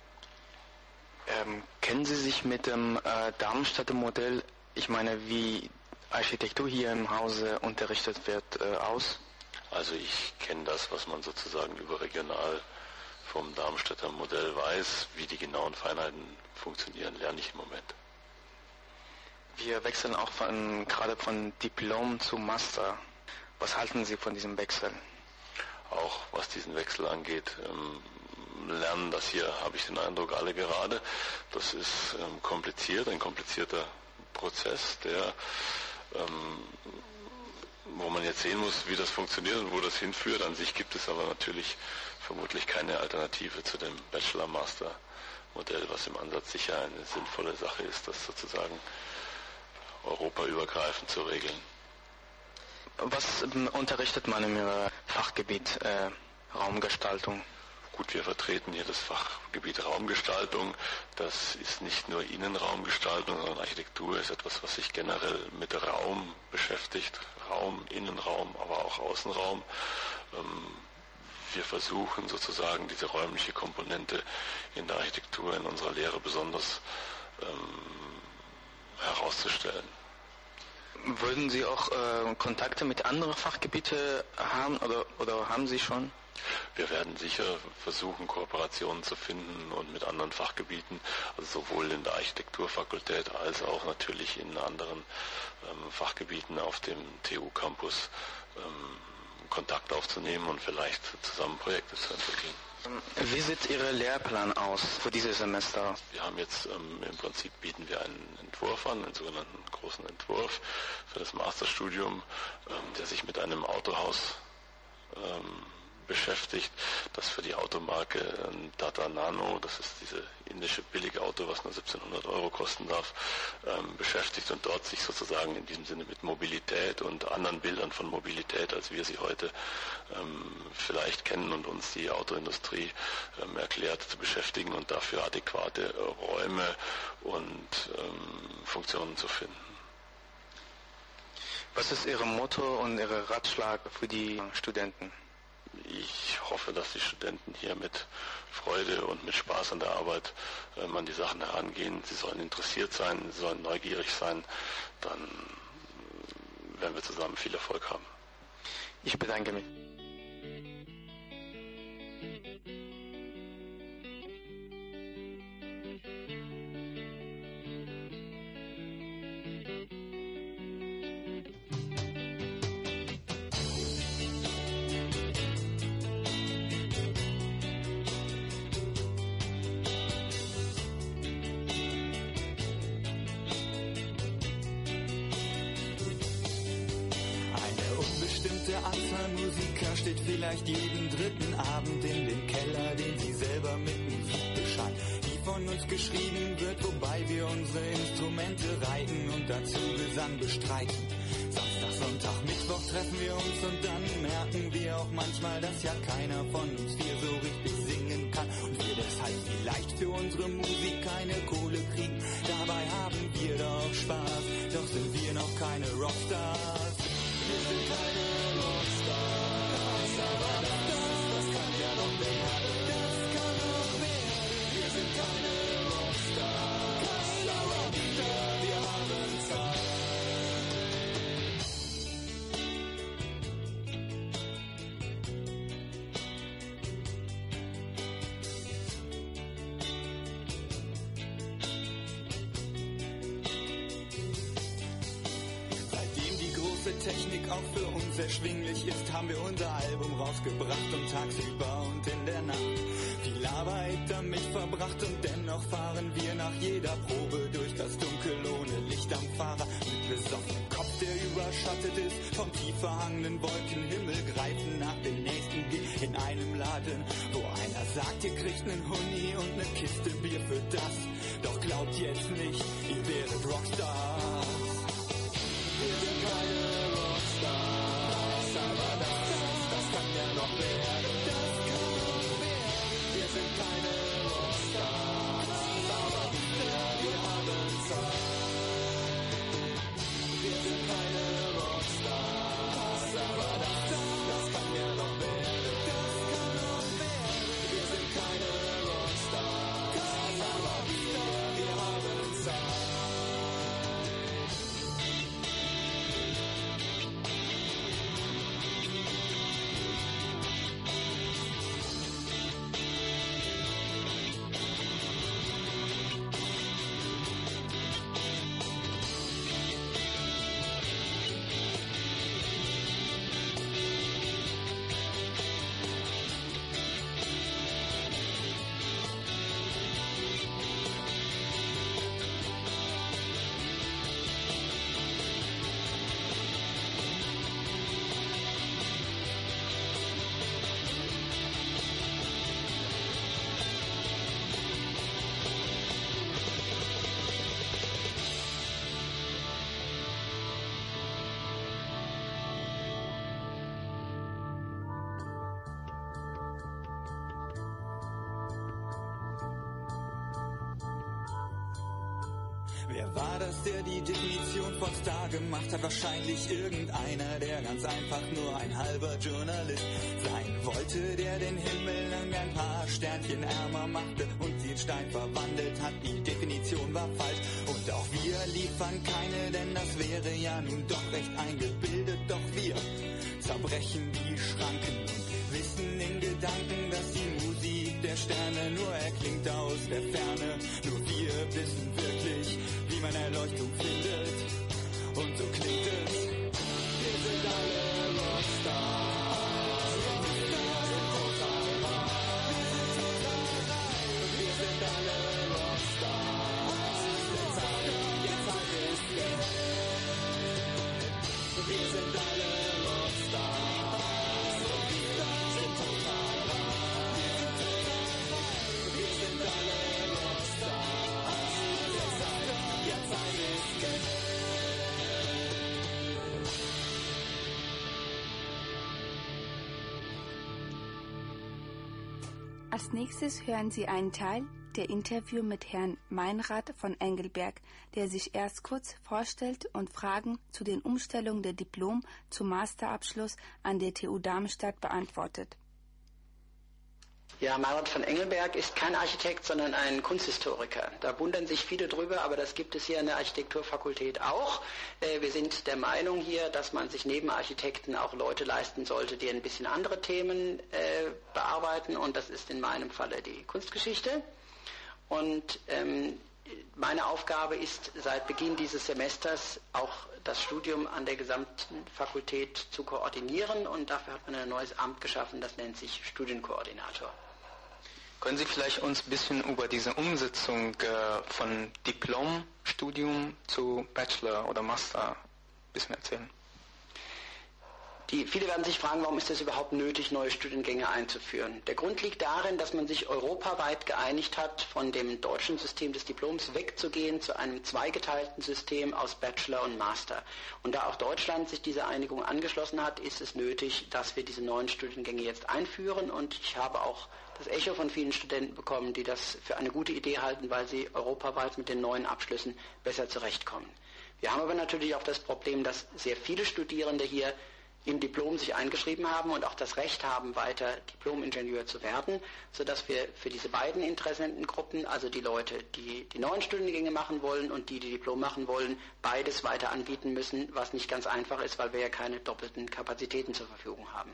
Kennen Sie sich mit dem Darmstadter Modell, ich meine, wie Architektur hier im Hause unterrichtet wird, aus? Also ich kenne das, was man sozusagen überregional vom Darmstädter Modell weiß. Wie die genauen Feinheiten funktionieren, lerne ich im Moment. Wir wechseln auch gerade von Diplom zu Master. Was halten Sie von diesem Wechsel? Auch was diesen Wechsel angeht, lernen das hier, habe ich den Eindruck, alle gerade. Das ist kompliziert, ein komplizierter Prozess, der wo man jetzt sehen muss, wie das funktioniert und wo das hinführt. An sich gibt es aber natürlich vermutlich keine Alternative zu dem Bachelor-Master-Modell, was im Ansatz sicher eine sinnvolle Sache ist, das sozusagen europaübergreifend zu regeln. Was unterrichtet man im Fachgebiet Raumgestaltung? Gut, wir vertreten hier das Fachgebiet Raumgestaltung. Das ist nicht nur Innenraumgestaltung, sondern Architektur ist etwas, was sich generell mit Raum beschäftigt. Raum, Innenraum, aber auch Außenraum. Wir versuchen sozusagen diese räumliche Komponente in der Architektur, in unserer Lehre besonders herauszustellen. Würden Sie auch Kontakte mit anderen Fachgebieten haben oder haben Sie schon? Wir werden sicher versuchen, Kooperationen zu finden und mit anderen Fachgebieten, also sowohl in der Architekturfakultät als auch natürlich in anderen Fachgebieten auf dem TU-Campus Kontakt aufzunehmen und vielleicht zusammen Projekte zu entwickeln. Wie sieht Ihr Lehrplan aus für dieses Semester? Wir haben jetzt im Prinzip bieten wir einen Entwurf an, einen sogenannten großen Entwurf für das Masterstudium, der sich mit einem Autohaus beschäftigt, das für die Automarke Tata Nano, das ist diese indische Billigauto, was nur 1700 € kosten darf, beschäftigt und dort sich sozusagen in diesem Sinne mit Mobilität und anderen Bildern von Mobilität, als wir sie heute vielleicht kennen und uns die Autoindustrie erklärt, zu beschäftigen und dafür adäquate Räume und Funktionen zu finden. Was ist Ihr Motto und Ihr Ratschlag für die Studenten? Ich hoffe, dass die Studenten hier mit Freude und mit Spaß an der Arbeit an die Sachen herangehen. Sie sollen interessiert sein, sie sollen neugierig sein. Dann werden wir zusammen viel Erfolg haben. Ich bedanke mich. Anzahl Musiker steht vielleicht jeden dritten Abend in dem Keller, den sie selber mit Musik bescheiden, die von uns geschrieben wird, wobei wir unsere Instrumente reiten und dazu Gesang bestreiten. Samstag, Sonntag, Mittwoch treffen wir uns und dann merken wir auch manchmal, dass ja keiner von uns vier so richtig singen kann und wir deshalb vielleicht für unsere Musik keine Kohle kriegen. Dabei haben wir doch Spaß, doch sind wir noch keine Rockstars. Wir sind keine Rockstars, aber das kann ja noch werden, das kann noch werden. Wir sind keine Rockstars, aber wir haben Zeit. Technik auch für uns erschwinglich ist, haben wir unser Album rausgebracht und tagsüber und in der Nacht viel Arbeit damit verbracht und dennoch fahren wir nach jeder Probe durch das Dunkel ohne Licht am Fahrer mit besoffenem Kopf, der überschattet ist vom tief verhangenen Wolkenhimmel, greifen nach dem nächsten Gig in einem Laden, wo einer sagt, ihr kriegt nen Huni und ne Kiste Bier für das, doch glaubt jetzt nicht, ihr wäret Rockstars. Wir sind keine Rockstars, aber das kann ja noch werden, das kann noch werden. Wir sind keine Rockstars, aber wir haben Zeit. Wir sind keine Rockstars, aber das kann ja noch werden, das kann noch werden. Wir sind keine Rockstars, aber wir haben Zeit. Wer war das, der die Definition von Star gemacht hat? Wahrscheinlich irgendeiner, der ganz einfach nur ein halber Journalist sein wollte, der den Himmel lang ein paar Sternchen ärmer machte und den Stein verwandelt hat. Die Definition war falsch und auch wir liefern keine, denn das wäre ja nun doch recht eingebildet. Doch wir zerbrechen die Schranken und wissen in Gedanken, dass die Musik der Sterne nur erklingt aus der Ferne. Nur wir wissen wirklich, wie man Erleuchtung findet. Und so klingt es. Wir sind alle Rockstars. Wir sind alle Rockstars. Der Zeit ist jetzt. Wir sind alle Rockstars. Wir sind total wahr. Wir sind alle Rockstars. Der Zeit ist jetzt. Als nächstes hören Sie einen Teil der Interview mit Herrn Meinrad von Engelberg, der sich erst kurz vorstellt und Fragen zu den Umstellungen der Diplom- zum Masterabschluss an der TU Darmstadt beantwortet. Ja, Meinrad von Engelberg ist kein Architekt, sondern ein Kunsthistoriker. Da wundern sich viele drüber, aber das gibt es hier an der Architekturfakultät auch. Wir sind der Meinung hier, dass man sich neben Architekten auch Leute leisten sollte, die ein bisschen andere Themen bearbeiten, und das ist in meinem Falle die Kunstgeschichte. Und meine Aufgabe ist seit Beginn dieses Semesters auch das Studium an der gesamten Fakultät zu koordinieren, und dafür hat man ein neues Amt geschaffen, das nennt sich Studienkoordinator. Können Sie vielleicht uns ein bisschen über diese Umsetzung von Diplom-Studium zu Bachelor oder Master ein bisschen erzählen? Viele werden sich fragen, warum ist es überhaupt nötig, neue Studiengänge einzuführen? Der Grund liegt darin, dass man sich europaweit geeinigt hat, von dem deutschen System des Diploms wegzugehen zu einem zweigeteilten System aus Bachelor und Master. Und da auch Deutschland sich dieser Einigung angeschlossen hat, ist es nötig, dass wir diese neuen Studiengänge jetzt einführen. Und ich habe auch das Echo von vielen Studenten bekommen, die das für eine gute Idee halten, weil sie europaweit mit den neuen Abschlüssen besser zurechtkommen. Wir haben aber natürlich auch das Problem, dass sehr viele Studierende hier im Diplom sich eingeschrieben haben und auch das Recht haben, weiter Diplom-Ingenieur zu werden, sodass wir für diese beiden Interessentengruppen, also die Leute, die die neuen Studiengänge machen wollen und die Diplom machen wollen, beides weiter anbieten müssen, was nicht ganz einfach ist, weil wir ja keine doppelten Kapazitäten zur Verfügung haben.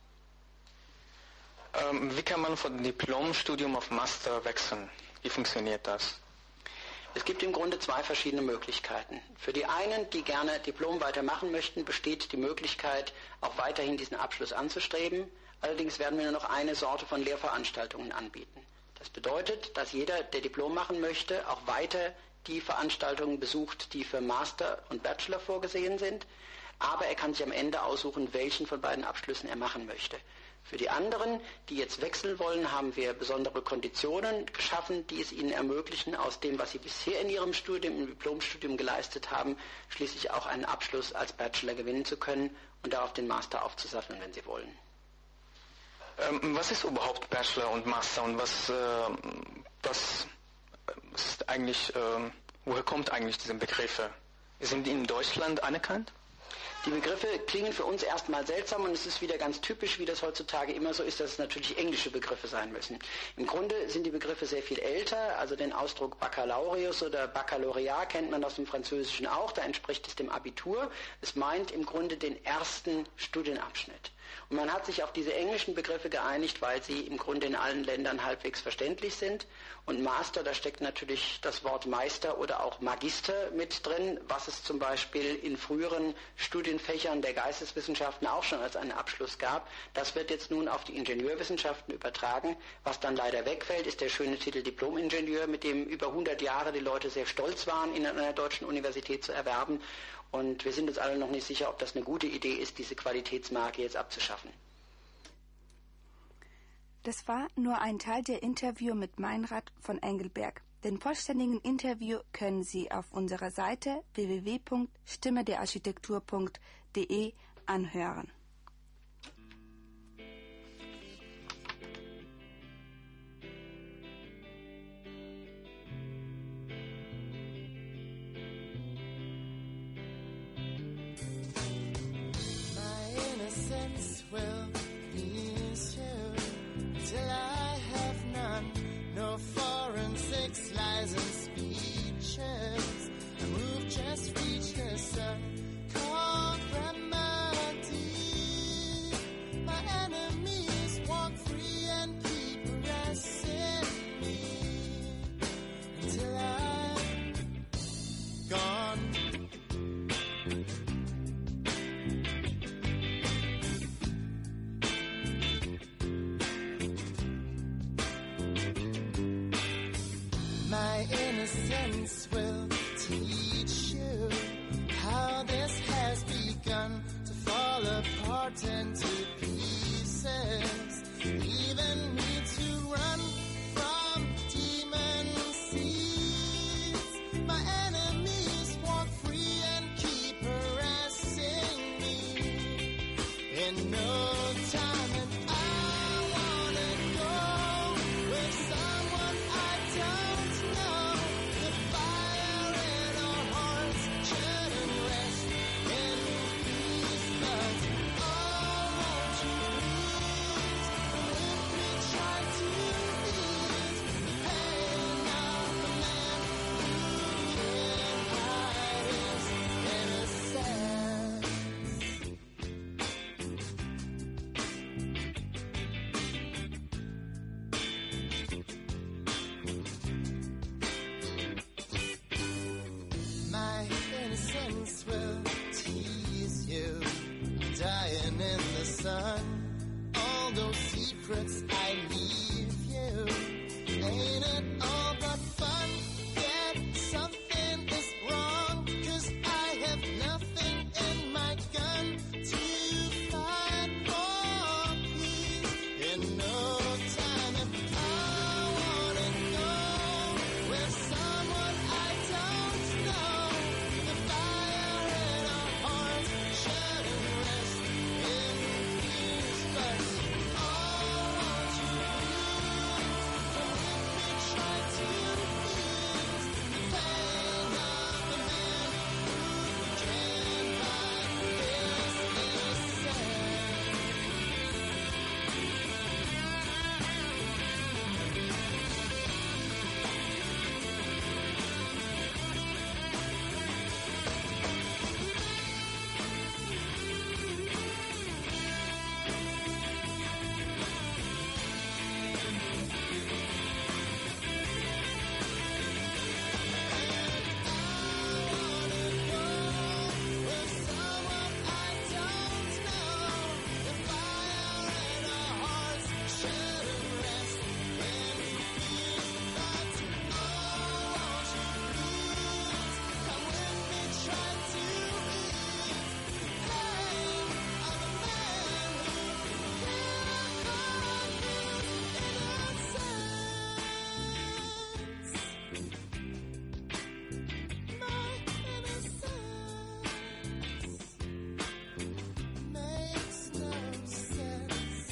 Wie kann man von Diplomstudium auf Master wechseln? Wie funktioniert das? Es gibt im Grunde zwei verschiedene Möglichkeiten. Für die einen, die gerne Diplom weitermachen möchten, besteht die Möglichkeit, auch weiterhin diesen Abschluss anzustreben. Allerdings werden wir nur noch eine Sorte von Lehrveranstaltungen anbieten. Das bedeutet, dass jeder, der Diplom machen möchte, auch weiter die Veranstaltungen besucht, die für Master und Bachelor vorgesehen sind. Aber er kann sich am Ende aussuchen, welchen von beiden Abschlüssen er machen möchte. Für die anderen, die jetzt wechseln wollen, haben wir besondere Konditionen geschaffen, die es ihnen ermöglichen, aus dem, was sie bisher in ihrem Studium, im Diplomstudium geleistet haben, schließlich auch einen Abschluss als Bachelor gewinnen zu können und darauf den Master aufzusatteln, wenn sie wollen. Was ist überhaupt Bachelor und Master und was ist eigentlich, woher kommt eigentlich diese Begriffe? Sind die in Deutschland anerkannt? Die Begriffe klingen für uns erstmal seltsam, und es ist wieder ganz typisch, wie das heutzutage immer so ist, dass es natürlich englische Begriffe sein müssen. Im Grunde sind die Begriffe sehr viel älter, also den Ausdruck Baccalaureus oder Baccalaureat kennt man aus dem Französischen auch, da entspricht es dem Abitur. Es meint im Grunde den ersten Studienabschnitt. Und man hat sich auf diese englischen Begriffe geeinigt, weil sie im Grunde in allen Ländern halbwegs verständlich sind. Und Master, da steckt natürlich das Wort Meister oder auch Magister mit drin, was es zum Beispiel in früheren Studienfächern der Geisteswissenschaften auch schon als einen Abschluss gab. Das wird jetzt nun auf die Ingenieurwissenschaften übertragen. Was dann leider wegfällt, ist der schöne Titel Diplom-Ingenieur, mit dem über 100 Jahre die Leute sehr stolz waren, ihn an einer deutschen Universität zu erwerben. Und wir sind uns alle noch nicht sicher, ob das eine gute Idee ist, diese Qualitätsmarke jetzt abzuschaffen. Das war nur ein Teil der Interview mit Meinrad von Engelberg. Den vollständigen Interview können Sie auf unserer Seite www.stimmederarchitektur.de anhören. innocence will teach you how this has begun to fall apart into pieces. Even me to run from demon seeds. My enemies walk free and keep harassing me in no time. And I wanna go with someone I don't know. The fire in our hearts shouldn't rest in peace, but oh, won't you please let me try to ease the pain of the man who can't hide his innocence. My innocence will tease you, dying in the sun. All those secrets I leave you, ain't it all but fun? Yet something is wrong, 'cause I have nothing in my gun to fight for peace in no time. And I wanna go with someone I don't know. The fire in our hearts shouldn't rest in peace, but oh, won't you please let me try to ease the pain of the man who can't hide his innocence. Makes no sense.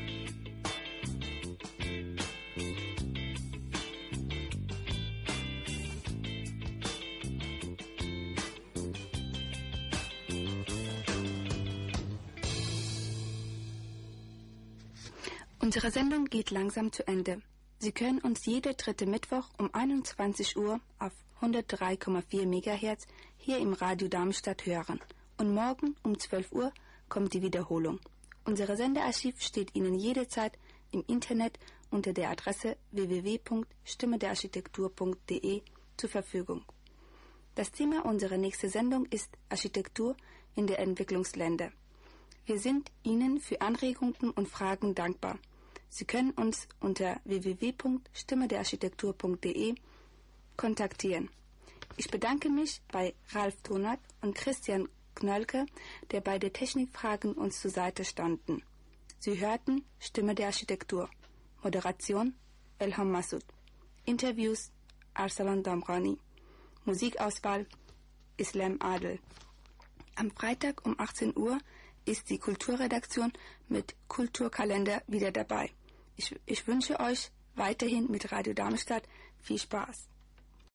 Unsere Sendung geht langsam zu Ende. Sie können uns jede dritte Mittwoch um 21 Uhr auf 103,4 MHz hier im Radio Darmstadt hören. Und morgen um 12 Uhr kommt die Wiederholung. Unser Sendearchiv steht Ihnen jederzeit im Internet unter der Adresse www.stimmederarchitektur.de zur Verfügung. Das Thema unserer nächsten Sendung ist Architektur in den Entwicklungsländern. Wir sind Ihnen für Anregungen und Fragen dankbar. Sie können uns unter www.stimmederarchitektur.de kontaktieren. Ich bedanke mich bei Ralf Tonert und Christian Knölke, der bei den Technikfragen uns zur Seite standen. Sie hörten Stimme der Architektur. Moderation Elham Massoud. Interviews Arsalan Damrani. Musikauswahl Islam Adel. Am Freitag um 18 Uhr ist die Kulturredaktion mit Kulturkalender wieder dabei. Ich wünsche euch weiterhin mit Radio Darmstadt viel Spaß.